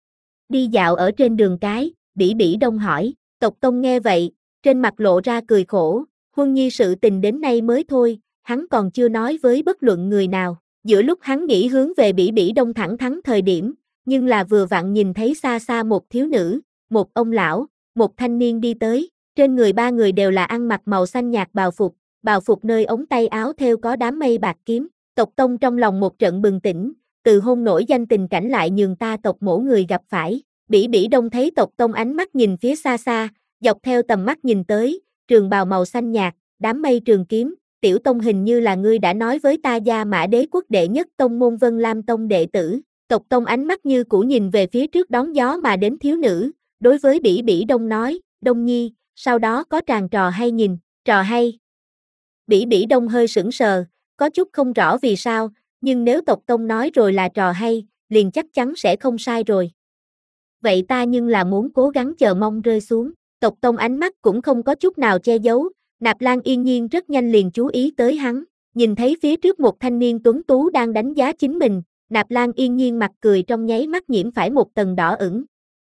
Đi dạo ở trên đường cái, Bỉ Bỉ Đông hỏi. Tộc Tông nghe vậy, trên mặt lộ ra cười khổ, Huân Nhi sự tình đến nay mới thôi, hắn còn chưa nói với bất luận người nào. Giữa lúc hắn nghĩ hướng về Bỉ Bỉ Đông thẳng thắn thời điểm, nhưng là vừa vặn nhìn thấy xa xa một thiếu nữ, một ông lão, một thanh niên đi tới, trên người ba người đều là ăn mặc màu xanh nhạt bào phục, bào phục nơi ống tay áo thêu có đám mây bạc kiếm. Tộc Tông trong lòng một trận bừng tỉnh, từ hôn nổi danh tình cảnh lại nhường ta tộc mổ người gặp phải. Bỉ Bỉ Đông thấy tộc Tông ánh mắt nhìn phía xa xa, dọc theo tầm mắt nhìn tới, trường bào màu xanh nhạt, đám mây trường kiếm. Tiểu Tông hình như là ngươi đã nói với ta Gia Mã Đế quốc đệ nhất tông môn Vân Lam Tông đệ tử. Tộc Tông ánh mắt như cũ nhìn về phía trước đón gió mà đến thiếu nữ, đối với Bỉ Bỉ Đông nói, Đông Nhi, sau đó có tràng trò hay nhìn, trò hay. Bỉ Bỉ Đông hơi sững sờ, có chút không rõ vì sao, nhưng nếu tộc Tông nói rồi là trò hay, liền chắc chắn sẽ không sai rồi. Vậy ta nhưng là muốn cố gắng chờ mong rơi xuống. Tộc Tông ánh mắt cũng không có chút nào che giấu, Nạp Lan Yên Nhiên rất nhanh liền chú ý tới hắn, nhìn thấy phía trước một thanh niên tuấn tú đang đánh giá chính mình, Nạp Lan Yên Nhiên mặt cười trong nháy mắt nhiễm phải một tầng đỏ ửng.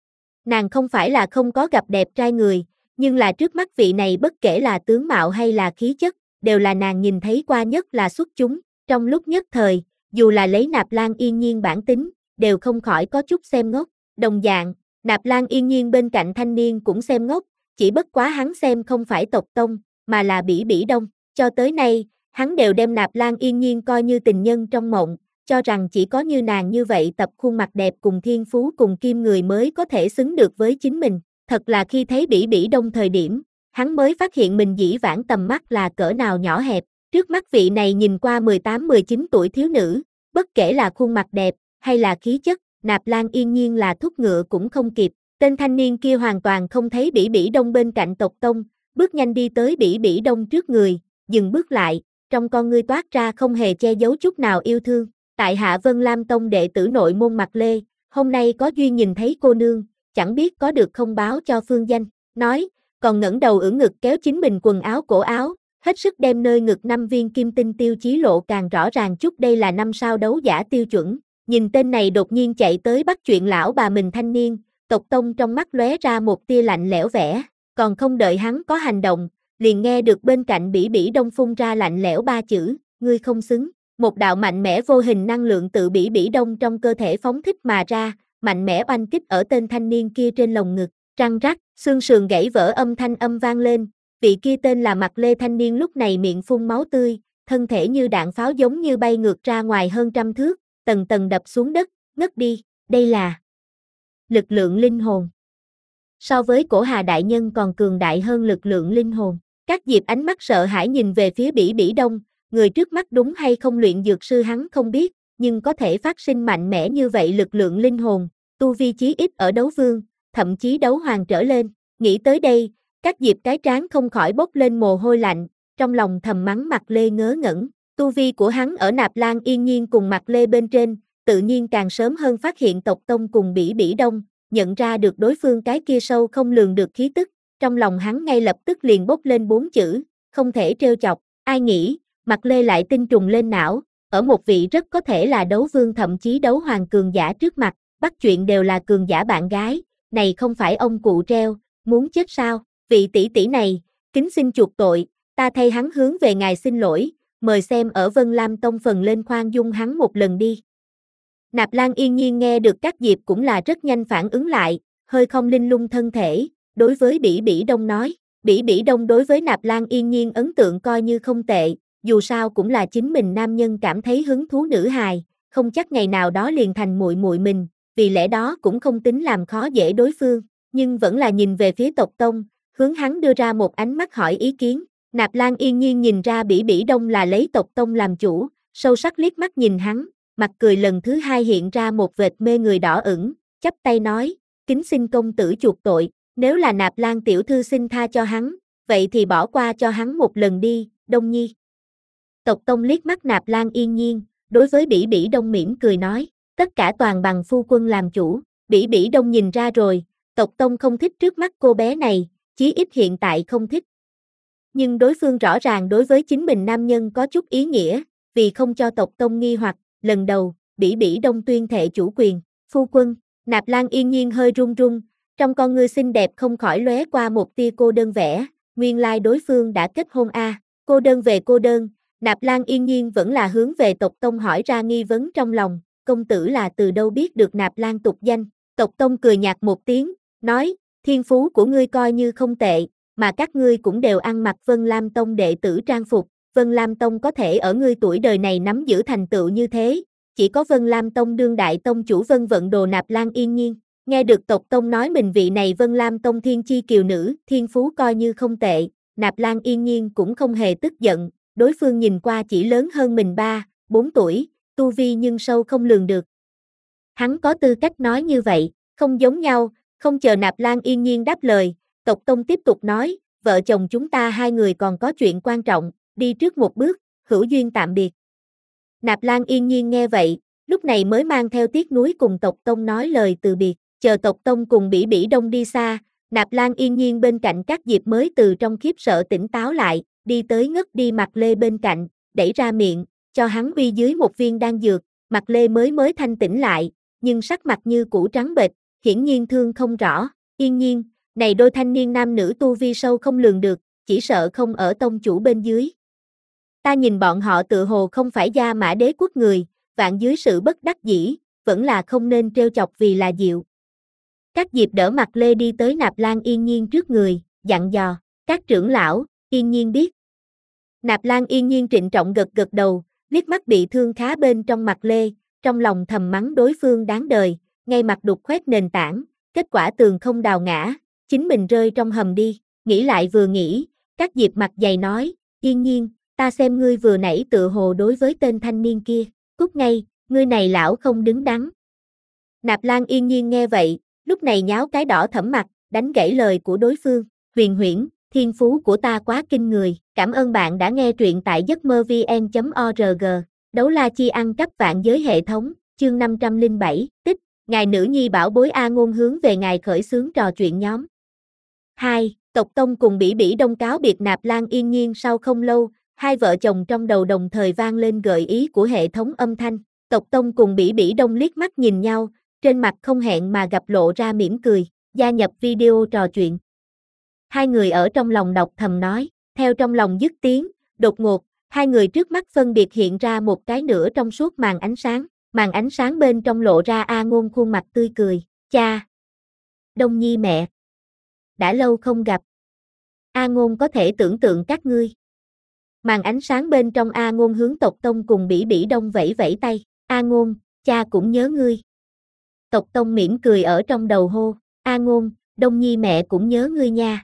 Nàng không phải là không có gặp đẹp trai người, nhưng là trước mắt vị này bất kể là tướng mạo hay là khí chất, đều là nàng nhìn thấy qua nhất là xuất chúng. Trong lúc nhất thời, dù là lấy Nạp Lan Yên Nhiên bản tính, đều không khỏi có chút xem ngốc. Đồng dạng, Nạp Lan Yên Nhiên bên cạnh thanh niên cũng xem ngốc, chỉ bất quá hắn xem không phải tộc Tông, mà là Bỉ Bỉ Đông. Cho tới nay, hắn đều đem Nạp Lan Yên Nhiên coi như tình nhân trong mộng, cho rằng chỉ có như nàng như vậy tập khuôn mặt đẹp cùng thiên phú cùng kim người mới có thể xứng được với chính mình. Thật là khi thấy Bỉ Bỉ Đông thời điểm, hắn mới phát hiện mình dĩ vãng tầm mắt là cỡ nào nhỏ hẹp. Trước mắt vị này nhìn qua mười tám mười chín tuổi thiếu nữ, bất kể là khuôn mặt đẹp, hay là khí chất, Nạp Lan Yên Nhiên là thúc ngựa cũng không kịp. Tên thanh niên kia hoàn toàn không thấy Bỉ Bỉ Đông bên cạnh tộc Tông, bước nhanh đi tới Bỉ Bỉ Đông trước người, dừng bước lại, trong con ngươi toát ra không hề che giấu chút nào yêu thương. Tại hạ Vân Lam Tông đệ tử nội môn Mạc Lê, hôm nay có duyên nhìn thấy cô nương, chẳng biết có được không báo cho phương danh. Nói, còn ngẩng đầu ưỡn ngực kéo chính mình quần áo cổ áo, hết sức đem nơi ngực năm viên kim tinh tiêu chí lộ càng rõ ràng chút. Đây là năm sao đấu giả tiêu chuẩn. Nhìn tên này đột nhiên chạy tới bắt chuyện lão bà mình thanh niên, tộc Tông trong mắt lóe ra một tia lạnh lẽo vẻ, còn không đợi hắn có hành động, liền nghe được bên cạnh Bỉ Bỉ Đông phun ra lạnh lẽo ba chữ, ngươi không xứng. Một đạo mạnh mẽ vô hình năng lượng tự Bỉ Bỉ Đông trong cơ thể phóng thích mà ra, mạnh mẽ oanh kích ở tên thanh niên kia trên lồng ngực, răng rắc, xương sườn gãy vỡ âm thanh âm vang lên, vị kia tên là Mạc Lê thanh niên lúc này miệng phun máu tươi, thân thể như đạn pháo giống như bay ngược ra ngoài hơn trăm thước, tầng tầng đập xuống đất, ngất đi. Đây là lực lượng linh hồn. So với Cổ Hà đại nhân còn cường đại hơn lực lượng linh hồn. Các Diệp ánh mắt sợ hãi nhìn về phía Bỉ Bỉ Đông, người trước mắt đúng hay không luyện dược sư hắn không biết, nhưng có thể phát sinh mạnh mẽ như vậy lực lượng linh hồn, tu vi chí ít ở đấu vương, thậm chí đấu hoàng trở lên. Nghĩ tới đây, các Diệp cái trán không khỏi bốc lên mồ hôi lạnh, trong lòng thầm mắng Mạc Lê ngớ ngẩn. Tu vi của hắn ở Nạp Lan Yên Nhiên cùng Mạc Lê bên trên, tự nhiên càng sớm hơn phát hiện tộc Tông cùng Bỉ Bỉ Đông, nhận ra được đối phương cái kia sâu không lường được khí tức, trong lòng hắn ngay lập tức liền bốc lên bốn chữ, không thể trêu chọc. Ai nghĩ, Mạc Lê lại tinh trùng lên não, ở một vị rất có thể là đấu vương thậm chí đấu hoàng cường giả trước mặt, bắt chuyện đều là cường giả bạn gái, này không phải ông cụ treo, muốn chết sao, vị tỷ tỷ này, kính xin chuộc tội, ta thay hắn hướng về ngài xin lỗi, mời xem ở Vân Lam Tông phần lên khoan dung hắn một lần đi. Nạp Lan Yên Nhiên nghe được các Diệp cũng là rất nhanh phản ứng lại, hơi không linh lung thân thể, đối với Bỉ Bỉ Đông nói, Bỉ Bỉ Đông đối với Nạp Lan Yên Nhiên ấn tượng coi như không tệ, dù sao cũng là chính mình nam nhân cảm thấy hứng thú nữ hài, không chắc ngày nào đó liền thành muội muội mình, vì lẽ đó cũng không tính làm khó dễ đối phương, nhưng vẫn là nhìn về phía tộc Tông, hướng hắn đưa ra một ánh mắt hỏi ý kiến. Nạp Lan Yên Nhiên nhìn ra Bỉ Bỉ Đông là lấy tộc Tông làm chủ, sâu sắc liếc mắt nhìn hắn, mặt cười lần thứ hai hiện ra một vệt mê người đỏ ửng, chắp tay nói, kính xin công tử chuộc tội, nếu là Nạp Lan tiểu thư xin tha cho hắn, vậy thì bỏ qua cho hắn một lần đi, Đông Nhi. Tộc Tông liếc mắt Nạp Lan Yên Nhiên, đối với Bỉ Bỉ Đông mỉm cười nói, tất cả toàn bằng phu quân làm chủ, Bỉ Bỉ Đông nhìn ra rồi, tộc Tông không thích trước mắt cô bé này, chí ít hiện tại không thích. Nhưng đối phương rõ ràng đối với chính mình nam nhân có chút ý nghĩa, vì không cho tộc Tông nghi hoặc, lần đầu, Bỉ Bỉ Đông tuyên thệ chủ quyền, phu quân, Nạp Lan Yên Nhiên hơi run run, trong con ngươi xinh đẹp không khỏi lóe qua một tia cô đơn vẻ, nguyên lai đối phương đã kết hôn a, à. Cô đơn về cô đơn, Nạp Lan Yên Nhiên vẫn là hướng về tộc Tông hỏi ra nghi vấn trong lòng, công tử là từ đâu biết được Nạp Lan tục danh, tộc Tông cười nhạt một tiếng, nói, thiên phú của ngươi coi như không tệ, mà các ngươi cũng đều ăn mặc Vân Lam Tông đệ tử trang phục, Vân Lam Tông có thể ở ngươi tuổi đời này nắm giữ thành tựu như thế, chỉ có Vân Lam Tông đương đại tông chủ Vân Vận Đồ Nạp Lan Yên Nhiên, nghe được tộc Tông nói mình vị này Vân Lam Tông thiên chi kiều nữ, thiên phú coi như không tệ, Nạp Lan Yên Nhiên cũng không hề tức giận, đối phương nhìn qua chỉ lớn hơn mình ba, bốn tuổi, tu vi nhưng sâu không lường được. Hắn có tư cách nói như vậy, không giống nhau, không chờ Nạp Lan Yên Nhiên đáp lời, tộc Tông tiếp tục nói, vợ chồng chúng ta hai người còn có chuyện quan trọng, đi trước một bước, hữu duyên tạm biệt. Nạp Lan Yên Nhiên nghe vậy, lúc này mới mang theo tiếc nuối cùng tộc Tông nói lời từ biệt, chờ tộc Tông cùng Bỉ Bỉ Đông đi xa, Nạp Lan Yên Nhiên bên cạnh các Diệp mới từ trong khiếp sợ tỉnh táo lại, đi tới ngất đi Mạc Lê bên cạnh, đẩy ra miệng, cho hắn uy dưới một viên đan dược, Mạc Lê mới mới thanh tỉnh lại, nhưng sắc mặt như cũ trắng bệch, hiển nhiên thương không rõ, Yên Nhiên, này đôi thanh niên nam nữ tu vi sâu không lường được, chỉ sợ không ở tông chủ bên dưới. Ta nhìn bọn họ tự hồ không phải Gia Mã Đế quốc người, vạn dưới sự bất đắc dĩ, vẫn là không nên trêu chọc vì là dịu. Các Diệp đỡ Mạc Lê đi tới Nạp Lan Yên Nhiên trước người, dặn dò, các trưởng lão, Yên Nhiên biết. Nạp Lan Yên Nhiên trịnh trọng gật gật đầu, liếc mắt bị thương khá bên trong Mạc Lê, trong lòng thầm mắng đối phương đáng đời, ngay mặt đục khoét nền tảng, kết quả tường không đào ngã, chính mình rơi trong hầm đi, nghĩ lại vừa nghĩ, các Diệp mặt dày nói, Yên Nhiên, ta xem ngươi vừa nãy tự hồ đối với tên thanh niên kia, cút ngay, ngươi này lão không đứng đắn. Nạp Lan Yên Nhiên nghe vậy, lúc này nháo cái đỏ thẫm mặt, đánh gãy lời của đối phương, huyền huyễn, thiên phú của ta quá kinh người, cảm ơn bạn đã nghe truyện tại giấc mơ vn chấm org, đấu la chi ăn cắp vạn giới hệ thống, chương năm trăm lẻ bảy, tích, ngài nữ nhi bảo bối A Ngôn hướng về ngài khởi xướng trò chuyện nhóm. hai. Tộc Tông cùng Bỉ Bỉ Đông cáo biệt Nạp Lan Yên Nhiên sau không lâu, hai vợ chồng trong đầu đồng thời vang lên gợi ý của hệ thống âm thanh, tộc Tông cùng Bỉ Bỉ Đông liếc mắt nhìn nhau, trên mặt không hẹn mà gặp lộ ra mỉm cười, gia nhập video trò chuyện. Hai người ở trong lòng đọc thầm nói, theo trong lòng dứt tiếng, đột ngột, hai người trước mắt phân biệt hiện ra một cái nửa trong suốt màn ánh sáng, màn ánh sáng bên trong lộ ra A Ngôn khuôn mặt tươi cười, cha, Đông Nhi mẹ, đã lâu không gặp. A Ngôn có thể tưởng tượng các ngươi. Màn ánh sáng bên trong A Ngôn hướng tộc Tông cùng Bỉ Bỉ Đông vẫy vẫy tay, A Ngôn, cha cũng nhớ ngươi. Tộc Tông mỉm cười ở trong đầu hô, A Ngôn, Đông Nhi mẹ cũng nhớ ngươi nha.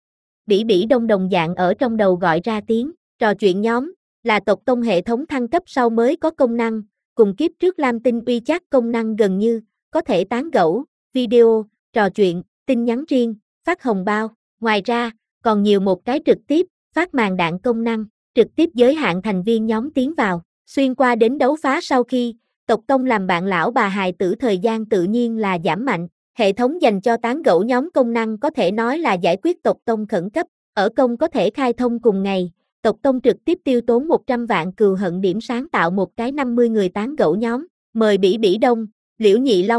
Bỉ Bỉ Đông đồng dạng ở trong đầu gọi ra tiếng, trò chuyện nhóm, là tộc Tông hệ thống thăng cấp sau mới có công năng, cùng kiếp trước Lam Tinh uy chat công năng gần như, có thể tán gẫu, video, trò chuyện, tin nhắn riêng, phát hồng bao, ngoài ra, còn nhiều một cái trực tiếp, phát màn đạn công năng, trực tiếp giới hạn thành viên nhóm tiến vào, xuyên qua đến đấu phá sau khi, tộc Tông làm bạn lão bà hài tử thời gian tự nhiên là giảm mạnh, hệ thống dành cho tán gẫu nhóm công năng có thể nói là giải quyết tộc Tông khẩn cấp, ở công có thể khai thông cùng ngày, tộc Tông trực tiếp tiêu tốn một trăm vạn cừu hận điểm sáng tạo một cái năm mươi người tán gẫu nhóm, mời Bỉ Bỉ Đông, Liễu Nhị Long,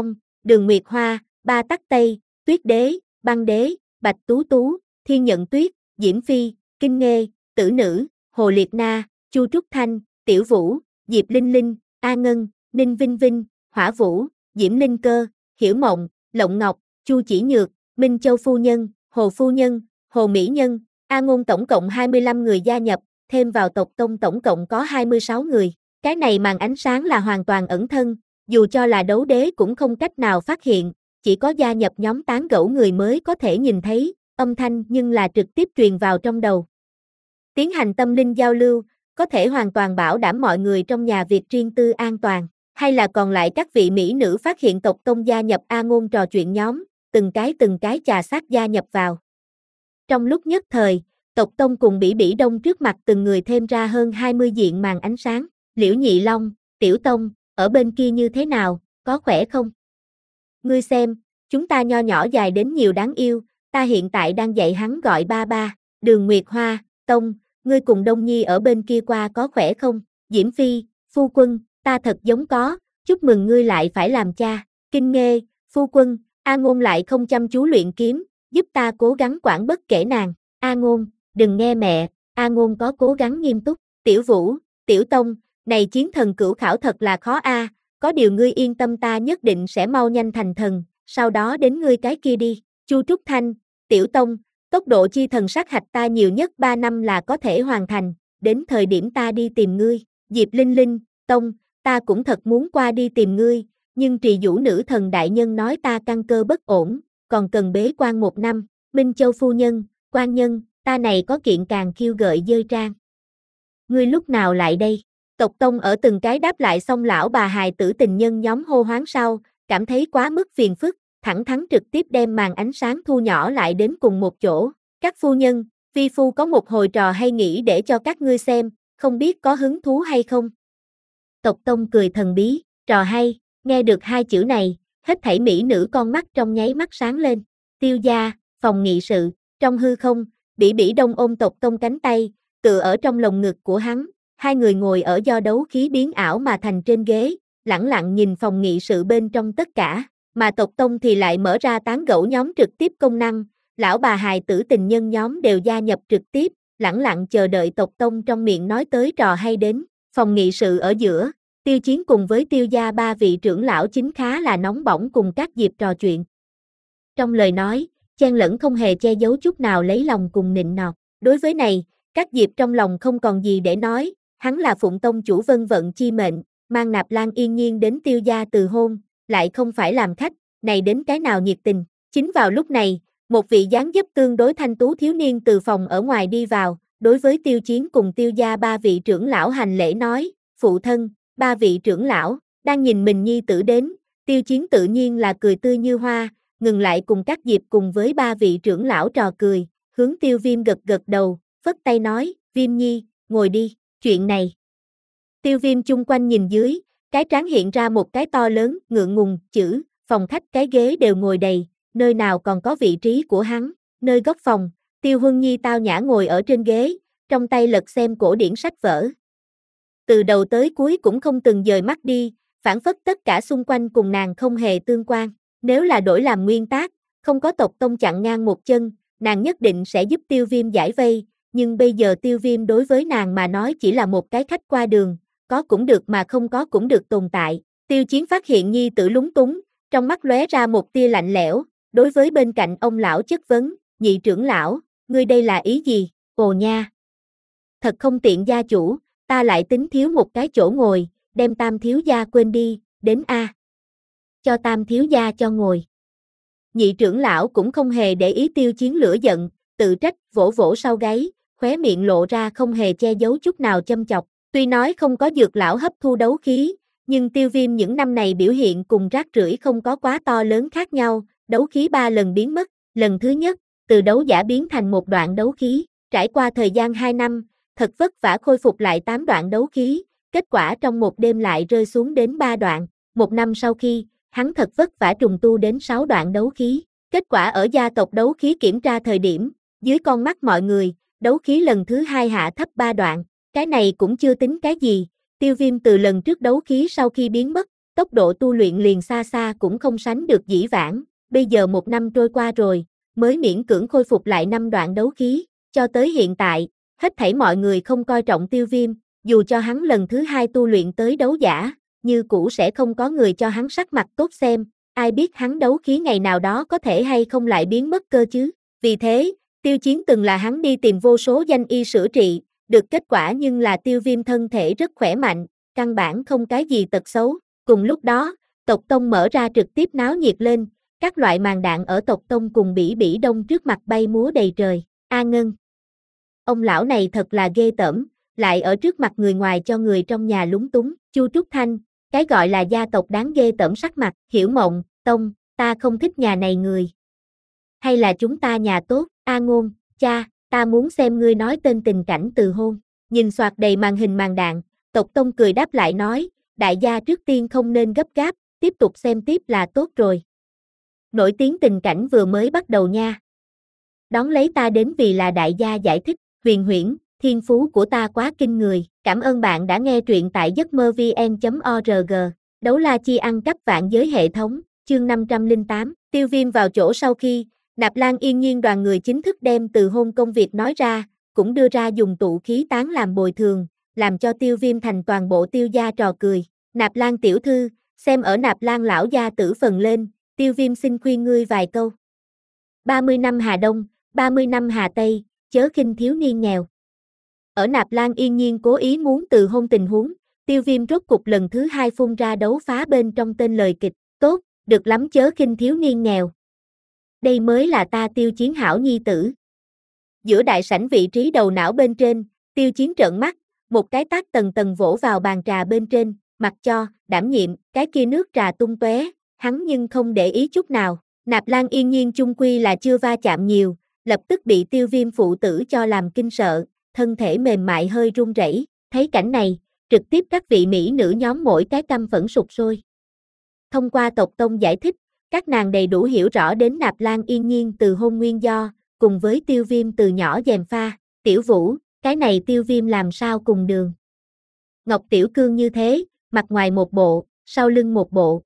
Đường Nguyệt Hoa, Ba Tắc Tây, Tuyết Đế, Băng Đế, Bạch Tú Tú, Thiên Nhận Tuyết, Diễm Phi, Kinh Nghê, Tử Nữ, Hồ Liệt Na, Chu Trúc Thanh, Tiểu Vũ, Diệp Linh Linh, A Ngân, Ninh Vinh Vinh, Hỏa Vũ, Diễm Linh Cơ, Hiểu Mộng, Lộng Ngọc, Chu Chỉ Nhược, Minh Châu Phu Nhân, Hồ Phu Nhân, Hồ Mỹ Nhân, A Ngôn tổng cộng hai mươi lăm người gia nhập, thêm vào tộc tông tổng cộng có hai mươi sáu người. Cái này màn ánh sáng là hoàn toàn ẩn thân, dù cho là đấu đế cũng không cách nào phát hiện, chỉ có gia nhập nhóm tán gẫu người mới có thể nhìn thấy, âm thanh nhưng là trực tiếp truyền vào trong đầu. Tiến hành tâm linh giao lưu, có thể hoàn toàn bảo đảm mọi người trong nhà việc riêng tư an toàn, hay là còn lại các vị mỹ nữ phát hiện tộc tông gia nhập A Ngôn trò chuyện nhóm, từng cái từng cái chà sát gia nhập vào. Trong lúc nhất thời, tộc tông cùng Bỉ Bỉ Đông trước mặt từng người thêm ra hơn hai mươi diện màn ánh sáng. Liễu Nhị Long, Tiểu Tông, ở bên kia như thế nào, có khỏe không? Ngươi xem, chúng ta nho nhỏ dài đến nhiều đáng yêu, ta hiện tại đang dạy hắn gọi ba ba. Đường Nguyệt Hoa, Tông, ngươi cùng Đông Nhi ở bên kia qua có khỏe không? Diễm Phi, Phu Quân, ta thật giống có, chúc mừng ngươi lại phải làm cha. Kinh Nghê, Phu Quân, A Ngôn lại không chăm chú luyện kiếm, giúp ta cố gắng quản bất kể nàng. A Ngôn, đừng nghe mẹ, A Ngôn có cố gắng nghiêm túc. Tiểu Vũ, Tiểu Tông, này chiến thần cửu khảo thật là khó a, có điều ngươi yên tâm ta nhất định sẽ mau nhanh thành thần, sau đó đến ngươi cái kia đi. Chu Trúc Thanh, Tiểu Tông, tốc độ chi thần sát hạch ta nhiều nhất ba năm là có thể hoàn thành, đến thời điểm ta đi tìm ngươi. Diệp Linh Linh, Tông, ta cũng thật muốn qua đi tìm ngươi, nhưng trì vũ nữ thần đại nhân nói ta căn cơ bất ổn, còn cần bế quan một năm. Minh Châu Phu Nhân, Quan Nhân, ta này có kiện càng khiêu gợi dơi trang. Ngươi lúc nào lại đây? Tộc tông ở từng cái đáp lại xong lão bà hài tử tình nhân nhóm hô hoáng sau, cảm thấy quá mức phiền phức, thẳng thắn trực tiếp đem màn ánh sáng thu nhỏ lại đến cùng một chỗ. Các phu nhân, vi phu có một hồi trò hay nghĩ để cho các ngươi xem, không biết có hứng thú hay không? Tộc tông cười thần bí, trò hay, nghe được hai chữ này, hết thảy mỹ nữ con mắt trong nháy mắt sáng lên. Tiêu gia, phòng nghị sự, trong hư không, Bỉ Bỉ Đông ôm tộc tông cánh tay, tựa ở trong lồng ngực của hắn. Hai người ngồi ở do đấu khí biến ảo mà thành trên ghế, lẳng lặng nhìn phòng nghị sự bên trong tất cả, mà tộc tông thì lại mở ra tán gẫu nhóm trực tiếp công năng, lão bà hài tử tình nhân nhóm đều gia nhập trực tiếp, lẳng lặng chờ đợi tộc tông trong miệng nói tới trò hay đến. Phòng nghị sự ở giữa, Tiêu Chiến cùng với Tiêu gia ba vị trưởng lão chính khá là nóng bỏng cùng các dịp trò chuyện. Trong lời nói, chen lẫn không hề che giấu chút nào lấy lòng cùng nịnh nọt. Đối với này, các dịp trong lòng không còn gì để nói. Hắn là Phụng Tông chủ vân vận chi mệnh, mang Nạp Lan Yên Nhiên đến Tiêu gia từ hôn, lại không phải làm khách, này đến cái nào nhiệt tình. Chính vào lúc này, một vị dáng dấp tương đối thanh tú thiếu niên từ phòng ở ngoài đi vào, đối với Tiêu Chiến cùng Tiêu gia ba vị trưởng lão hành lễ nói, phụ thân, ba vị trưởng lão, đang nhìn mình nhi tử đến, Tiêu Chiến tự nhiên là cười tươi như hoa, ngừng lại cùng các dịp cùng với ba vị trưởng lão trò cười, hướng Tiêu Viêm gật gật đầu, phất tay nói, Viêm nhi, ngồi đi. Chuyện này. Tiêu Viêm chung quanh nhìn dưới, cái trán hiện ra một cái to lớn, ngượng ngùng, chữ, phòng khách cái ghế đều ngồi đầy, nơi nào còn có vị trí của hắn, nơi góc phòng, Tiêu Huân Nhi tao nhã ngồi ở trên ghế, trong tay lật xem cổ điển sách vở. Từ đầu tới cuối cũng không từng dời mắt đi, phản phất tất cả xung quanh cùng nàng không hề tương quan, nếu là đổi làm nguyên tác, không có tộc tông chặn ngang một chân, nàng nhất định sẽ giúp Tiêu Viêm giải vây. Nhưng bây giờ Tiêu Viêm đối với nàng mà nói chỉ là một cái khách qua đường, có cũng được mà không có cũng được tồn tại. Tiêu Chiến phát hiện nhi tử lúng túng, trong mắt lóe ra một tia lạnh lẽo, đối với bên cạnh ông lão chất vấn, nhị trưởng lão, ngươi đây là ý gì? Ồ nha! Thật không tiện gia chủ, ta lại tính thiếu một cái chỗ ngồi, đem Tam thiếu gia quên đi, đến a. Cho Tam thiếu gia cho ngồi. Nhị trưởng lão cũng không hề để ý Tiêu Chiến lửa giận, tự trách, vỗ vỗ sau gáy, khóe miệng lộ ra không hề che giấu chút nào châm chọc. Tuy nói không có dược lão hấp thu đấu khí, nhưng Tiêu Viêm những năm này biểu hiện cùng rác rưởi không có quá to lớn khác nhau, đấu khí ba lần biến mất, lần thứ nhất, từ đấu giả biến thành một đoạn đấu khí, trải qua thời gian hai năm, thật vất vả khôi phục lại tám đoạn đấu khí, kết quả trong một đêm lại rơi xuống đến ba đoạn, một năm sau khi, hắn thật vất vả trùng tu đến sáu đoạn đấu khí, kết quả ở gia tộc đấu khí kiểm tra thời điểm, dưới con mắt mọi người, đấu khí lần thứ hai hạ thấp ba đoạn, cái này cũng chưa tính cái gì, Tiêu Viêm từ lần trước đấu khí sau khi biến mất, tốc độ tu luyện liền xa xa cũng không sánh được dĩ vãng, bây giờ một năm trôi qua rồi, mới miễn cưỡng khôi phục lại năm đoạn đấu khí, cho tới hiện tại, hết thảy mọi người không coi trọng Tiêu Viêm, dù cho hắn lần thứ hai tu luyện tới đấu giả, như cũ sẽ không có người cho hắn sắc mặt tốt xem, ai biết hắn đấu khí ngày nào đó có thể hay không lại biến mất cơ chứ, vì thế, Tiêu Chiến từng là hắn đi tìm vô số danh y sửa trị, được kết quả nhưng là Tiêu Viêm thân thể rất khỏe mạnh, căn bản không cái gì tật xấu, cùng lúc đó, tộc tông mở ra trực tiếp náo nhiệt lên, các loại màn đạn ở tộc tông cùng bỉ bỉ đông trước mặt bay múa đầy trời, A Ngân. Ông lão này thật là ghê tởm, lại ở trước mặt người ngoài cho người trong nhà lúng túng, Chu Trúc Thanh, cái gọi là gia tộc đáng ghê tởm sắc mặt, Hiểu Mộng, Tông, ta không thích nhà này người. Hay là chúng ta nhà tốt, A Ngôn, cha, ta muốn xem ngươi nói tên tình cảnh từ hôn, nhìn soạt đầy màn hình màn đạn, tộc Tông cười đáp lại nói, đại gia trước tiên không nên gấp gáp, tiếp tục xem tiếp là tốt rồi. Nổi tiếng tình cảnh vừa mới bắt đầu nha. Đón lấy ta đến vì là đại gia giải thích, Huyền Huyễn, thiên phú của ta quá kinh người, cảm ơn bạn đã nghe truyện tại giấc mơ vn chấm org, đấu la chi ăn cắp vạn giới hệ thống, chương năm trăm lẻ tám, Tiêu Viêm vào chỗ sau khi, Nạp Lan Yên Nhiên đoàn người chính thức đem từ hôn công việc nói ra, cũng đưa ra dùng tụ khí tán làm bồi thường, làm cho Tiêu Viêm thành toàn bộ Tiêu gia trò cười, Nạp Lan tiểu thư, xem ở Nạp Lan lão gia tử phần lên, Tiêu Viêm xin khuyên ngươi vài câu. ba mươi năm Hà Đông, ba mươi năm Hà Tây, chớ khinh thiếu niên nghèo. Ở Nạp Lan Yên Nhiên cố ý muốn từ hôn tình huống, Tiêu Viêm rốt cục lần thứ hai phun ra đấu phá bên trong tên lời kịch, tốt, được lắm chớ khinh thiếu niên nghèo. Đây mới là ta Tiêu Chiến hảo nhi tử. Giữa đại sảnh vị trí đầu não bên trên, Tiêu Chiến trợn mắt, một cái tát tầng tầng vỗ vào bàn trà bên trên, mặc cho, đảm nhiệm, cái kia nước trà tung tóe, hắn nhưng không để ý chút nào. Nạp Lan Yên Nhiên chung quy là chưa va chạm nhiều, lập tức bị Tiêu Viêm phụ tử cho làm kinh sợ, thân thể mềm mại hơi run rẩy. Thấy cảnh này, trực tiếp các vị mỹ nữ nhóm mỗi cái căm phẫn sụp sôi. Thông qua tộc tông giải thích, các nàng đầy đủ hiểu rõ đến Nạp Lan Yên Nhiên từ hôn nguyên do, cùng với Tiêu Viêm từ nhỏ gièm pha, Tiểu Vũ, cái này Tiêu Viêm làm sao cùng đường. Ngọc Tiểu Cương như thế, mặt ngoài một bộ, sau lưng một bộ.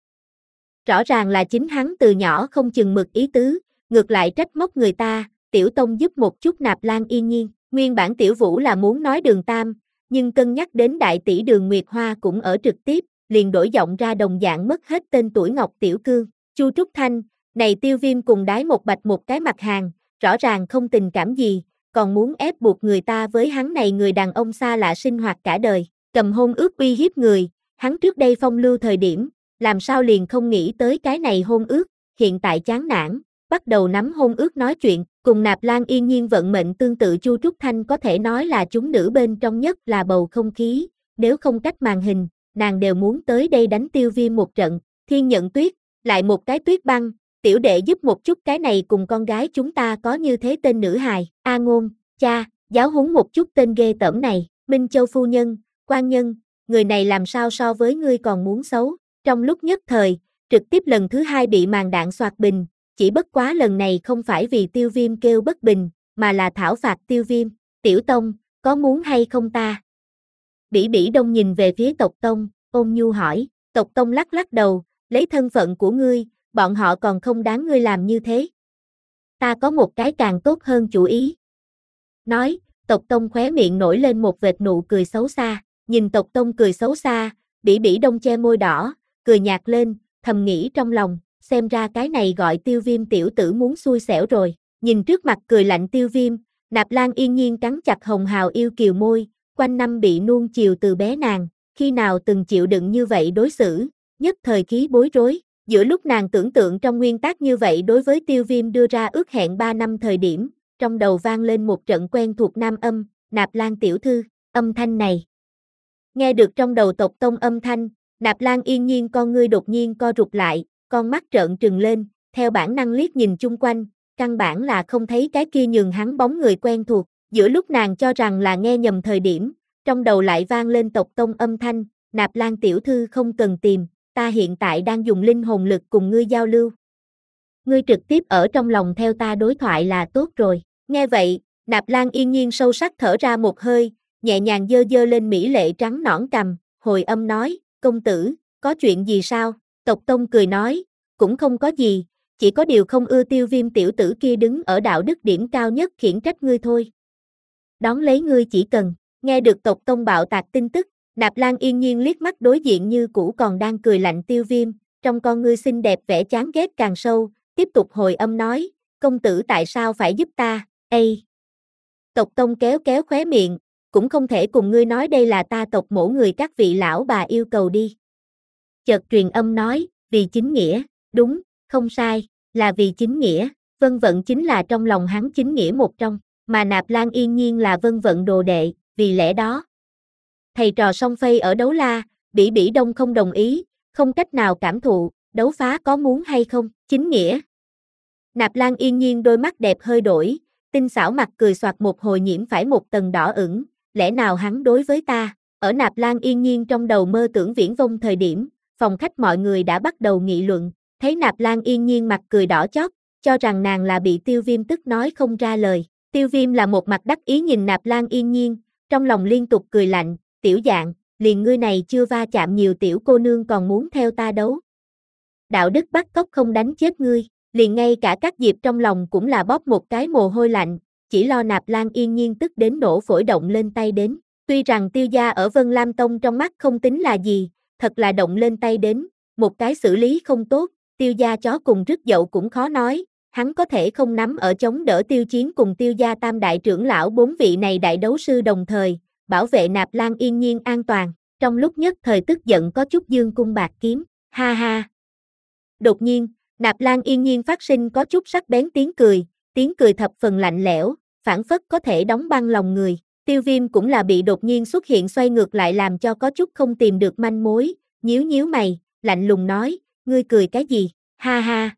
Rõ ràng là chính hắn từ nhỏ không chừng mực ý tứ, ngược lại trách móc người ta, Tiểu Tông giúp một chút Nạp Lan Yên Nhiên, nguyên bản Tiểu Vũ là muốn nói Đường Tam, nhưng cân nhắc đến đại tỷ Đường Nguyệt Hoa cũng ở trực tiếp, liền đổi giọng ra đồng dạng mất hết tên tuổi Ngọc Tiểu Cương, Chu Trúc Thanh, này Tiêu Viêm cùng đái một bạch một cái mặt hàng, rõ ràng không tình cảm gì, còn muốn ép buộc người ta với hắn này người đàn ông xa lạ sinh hoạt cả đời, cầm hôn ước uy hiếp người, hắn trước đây phong lưu thời điểm, làm sao liền không nghĩ tới cái này hôn ước, hiện tại chán nản, bắt đầu nắm hôn ước nói chuyện, cùng Nạp Lan Yên Nhiên vận mệnh tương tự Chu Trúc Thanh có thể nói là chúng nữ bên trong nhất là bầu không khí, nếu không cách màn hình, nàng đều muốn tới đây đánh Tiêu Viêm một trận, Thiên Nhận Tuyết, lại một cái Tuyết Băng, tiểu đệ giúp một chút cái này cùng con gái chúng ta có như thế tên nữ hài, A Ngôn, cha, giáo huấn một chút tên ghê tởm này, Minh Châu phu nhân, quan nhân, người này làm sao so với ngươi còn muốn xấu, trong lúc nhất thời, trực tiếp lần thứ hai bị màn đạn soạt bình, chỉ bất quá lần này không phải vì Tiêu Viêm kêu bất bình, mà là thảo phạt Tiêu Viêm, Tiểu Tông, có muốn hay không ta? Bỉ Bỉ Đông nhìn về phía tộc Tông, ôn nhu hỏi, tộc Tông lắc lắc đầu, lấy thân phận của ngươi, bọn họ còn không đáng ngươi làm như thế. Ta có một cái càng tốt hơn chủ ý. Nói, tộc Tông khóe miệng nổi lên một vệt nụ cười xấu xa, nhìn tộc Tông cười xấu xa, Bỉ Bỉ Đông che môi đỏ, cười nhạt lên, thầm nghĩ trong lòng, xem ra cái này gọi Tiêu Viêm tiểu tử muốn xui xẻo rồi, nhìn trước mặt cười lạnh Tiêu Viêm, Nạp Lan Yên Nhiên cắn chặt hồng hào yêu kiều môi, quanh năm bị nuông chiều từ bé nàng, khi nào từng chịu đựng như vậy đối xử, nhất thời khí bối rối, giữa lúc nàng tưởng tượng trong nguyên tắc như vậy đối với Tiêu Viêm đưa ra ước hẹn ba năm thời điểm, trong đầu vang lên một trận quen thuộc nam âm, Nạp Lan tiểu thư, âm thanh này. Nghe được trong đầu tộc Tông âm thanh, Nạp Lan Yên Nhiên con ngươi đột nhiên co rụt lại, con mắt trợn trừng lên, theo bản năng liếc nhìn chung quanh, căn bản là không thấy cái kia nhường hắn bóng người quen thuộc, giữa lúc nàng cho rằng là nghe nhầm thời điểm, trong đầu lại vang lên tộc Tông âm thanh, Nạp Lan tiểu thư không cần tìm, ta hiện tại đang dùng linh hồn lực cùng ngươi giao lưu. Ngươi trực tiếp ở trong lòng theo ta đối thoại là tốt rồi, nghe vậy, Nạp Lan Yên Nhiên sâu sắc thở ra một hơi, nhẹ nhàng dơ dơ lên mỹ lệ trắng nõn cằm, hồi âm nói, công tử, có chuyện gì sao? Tộc Tông cười nói, cũng không có gì, chỉ có điều không ưa Tiêu Viêm tiểu tử kia đứng ở đạo đức điểm cao nhất khiển trách ngươi thôi. Đón lấy ngươi chỉ cần, nghe được tộc Tông bạo tạc tin tức, Nạp Lan yên nhiên liếc mắt đối diện như cũ còn đang cười lạnh Tiêu Viêm, trong con ngươi xinh đẹp vẻ chán ghét càng sâu, tiếp tục hồi âm nói, công tử tại sao phải giúp ta, ây. Tộc Tông kéo kéo khóe miệng, cũng không thể cùng ngươi nói đây là ta tộc mổ người các vị lão bà yêu cầu đi. Chợt truyền âm nói, vì chính nghĩa, đúng, không sai, là vì chính nghĩa, Vân Vận chính là trong lòng hắn chính nghĩa một trong, mà Nạp Lan yên nhiên là Vân Vận đồ đệ, vì lẽ đó. Thầy trò song phây ở đấu la, Bỉ Bỉ Đông không đồng ý, không cách nào cảm thụ, đấu phá có muốn hay không, chính nghĩa. Nạp Lan yên nhiên đôi mắt đẹp hơi đổi, tinh xảo mặt cười xoạt một hồi nhiễm phải một tầng đỏ ửng, lẽ nào hắn đối với ta, ở Nạp Lan yên nhiên trong đầu mơ tưởng viễn vông thời điểm, phòng khách mọi người đã bắt đầu nghị luận, thấy Nạp Lan yên nhiên mặt cười đỏ chót, cho rằng nàng là bị Tiêu Viêm tức nói không ra lời. Tiêu Viêm là một mặt đắc ý nhìn Nạp Lan yên nhiên, trong lòng liên tục cười lạnh, tiểu dạng, liền ngươi này chưa va chạm nhiều tiểu cô nương còn muốn theo ta đấu. Đạo đức bắt cóc không đánh chết ngươi, liền ngay cả các Diệp trong lòng cũng là bóp một cái mồ hôi lạnh, chỉ lo Nạp Lan yên nhiên tức đến nổ phổi động lên tay đến. Tuy rằng Tiêu gia ở Vân Lam Tông trong mắt không tính là gì, thật là động lên tay đến, một cái xử lý không tốt, Tiêu gia chó cùng rứt dậu cũng khó nói, hắn có thể không nắm ở chống đỡ Tiêu Chiến cùng Tiêu gia tam đại trưởng lão bốn vị này đại đấu sư đồng thời, bảo vệ Nạp Lan yên nhiên an toàn, trong lúc nhất thời tức giận có chút dương cung bạc kiếm, ha ha. Đột nhiên, Nạp Lan yên nhiên phát sinh có chút sắc bén tiếng cười, tiếng cười thập phần lạnh lẽo, phảng phất có thể đóng băng lòng người. Tiêu Viêm cũng là bị đột nhiên xuất hiện xoay ngược lại làm cho có chút không tìm được manh mối, nhíu nhíu mày, lạnh lùng nói, ngươi cười cái gì, ha ha.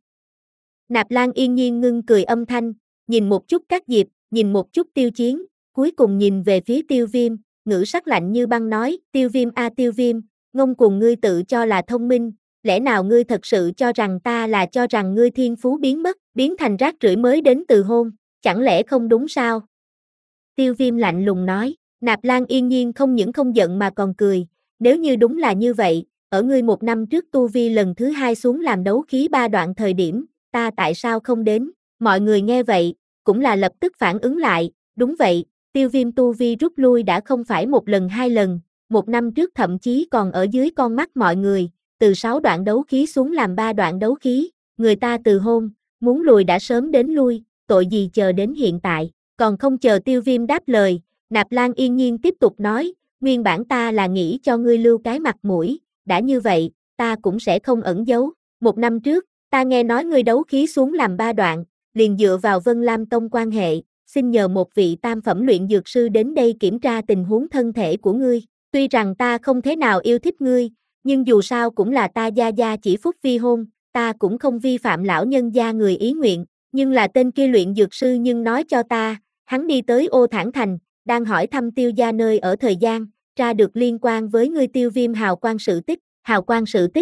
Nạp Lan yên nhiên ngưng cười âm thanh, nhìn một chút các Diệp, nhìn một chút Tiêu Chiến, cuối cùng nhìn về phía Tiêu Viêm, ngữ sắc lạnh như băng nói, Tiêu Viêm a Tiêu Viêm, ngông cuồng ngươi tự cho là thông minh, lẽ nào ngươi thật sự cho rằng ta là cho rằng ngươi thiên phú biến mất, biến thành rác rưởi mới đến từ hôn, chẳng lẽ không đúng sao? Tiêu Viêm lạnh lùng nói, Nạp Lan yên nhiên không những không giận mà còn cười, nếu như đúng là như vậy, ở ngươi một năm trước tu vi lần thứ hai xuống làm đấu khí ba đoạn thời điểm, ta tại sao không đến? Mọi người nghe vậy, cũng là lập tức phản ứng lại, đúng vậy, Tiêu Viêm tu vi rút lui đã không phải một lần hai lần, một năm trước thậm chí còn ở dưới con mắt mọi người, từ sáu đoạn đấu khí xuống làm ba đoạn đấu khí, người ta từ hôn, muốn lùi đã sớm đến lui, tội gì chờ đến hiện tại, còn không chờ Tiêu Viêm đáp lời, Nạp Lan yên nhiên tiếp tục nói, nguyên bản ta là nghĩ cho ngươi lưu cái mặt mũi, đã như vậy, ta cũng sẽ không ẩn giấu, một năm trước, ta nghe nói ngươi đấu khí xuống làm ba đoạn, liền dựa vào Vân Lam Tông quan hệ, xin nhờ một vị tam phẩm luyện dược sư đến đây kiểm tra tình huống thân thể của ngươi, tuy rằng ta không thế nào yêu thích ngươi, nhưng dù sao cũng là ta gia gia chỉ phúc vi hôn, ta cũng không vi phạm lão nhân gia người ý nguyện, nhưng là tên kia luyện dược sư nhưng nói cho ta, hắn đi tới Ô Thản Thành, đang hỏi thăm Tiêu gia nơi ở thời gian, tra được liên quan với ngươi Tiêu Viêm hào quang sự tích, hào quang sự tích.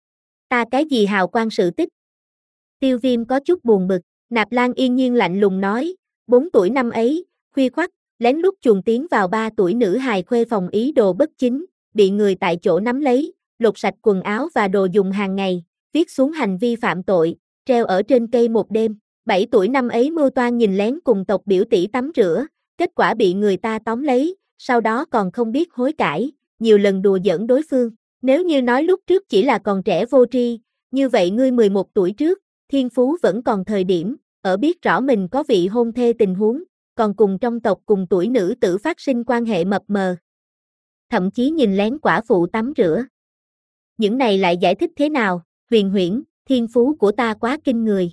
Ta cái gì hào quang sự tích? Tiêu Viêm có chút buồn bực, Nạp Lan yên nhiên lạnh lùng nói, bốn tuổi năm ấy, khuya khoắt, lén lút chuồn tiến vào ba tuổi nữ hài khuê phòng ý đồ bất chính, bị người tại chỗ nắm lấy, lột sạch quần áo và đồ dùng hàng ngày, viết xuống hành vi phạm tội, treo ở trên cây một đêm. bảy tuổi năm ấy mưu toan nhìn lén cùng tộc biểu tỷ tắm rửa, kết quả bị người ta tóm lấy, sau đó còn không biết hối cải, nhiều lần đùa giỡn đối phương. Nếu như nói lúc trước chỉ là còn trẻ vô tri, như vậy ngươi mười một tuổi trước, thiên phú vẫn còn thời điểm, ở biết rõ mình có vị hôn thê tình huống, còn cùng trong tộc cùng tuổi nữ tử phát sinh quan hệ mập mờ. Thậm chí nhìn lén quả phụ tắm rửa. Những này lại giải thích thế nào, Huyền Huyễn, thiên phú của ta quá kinh người,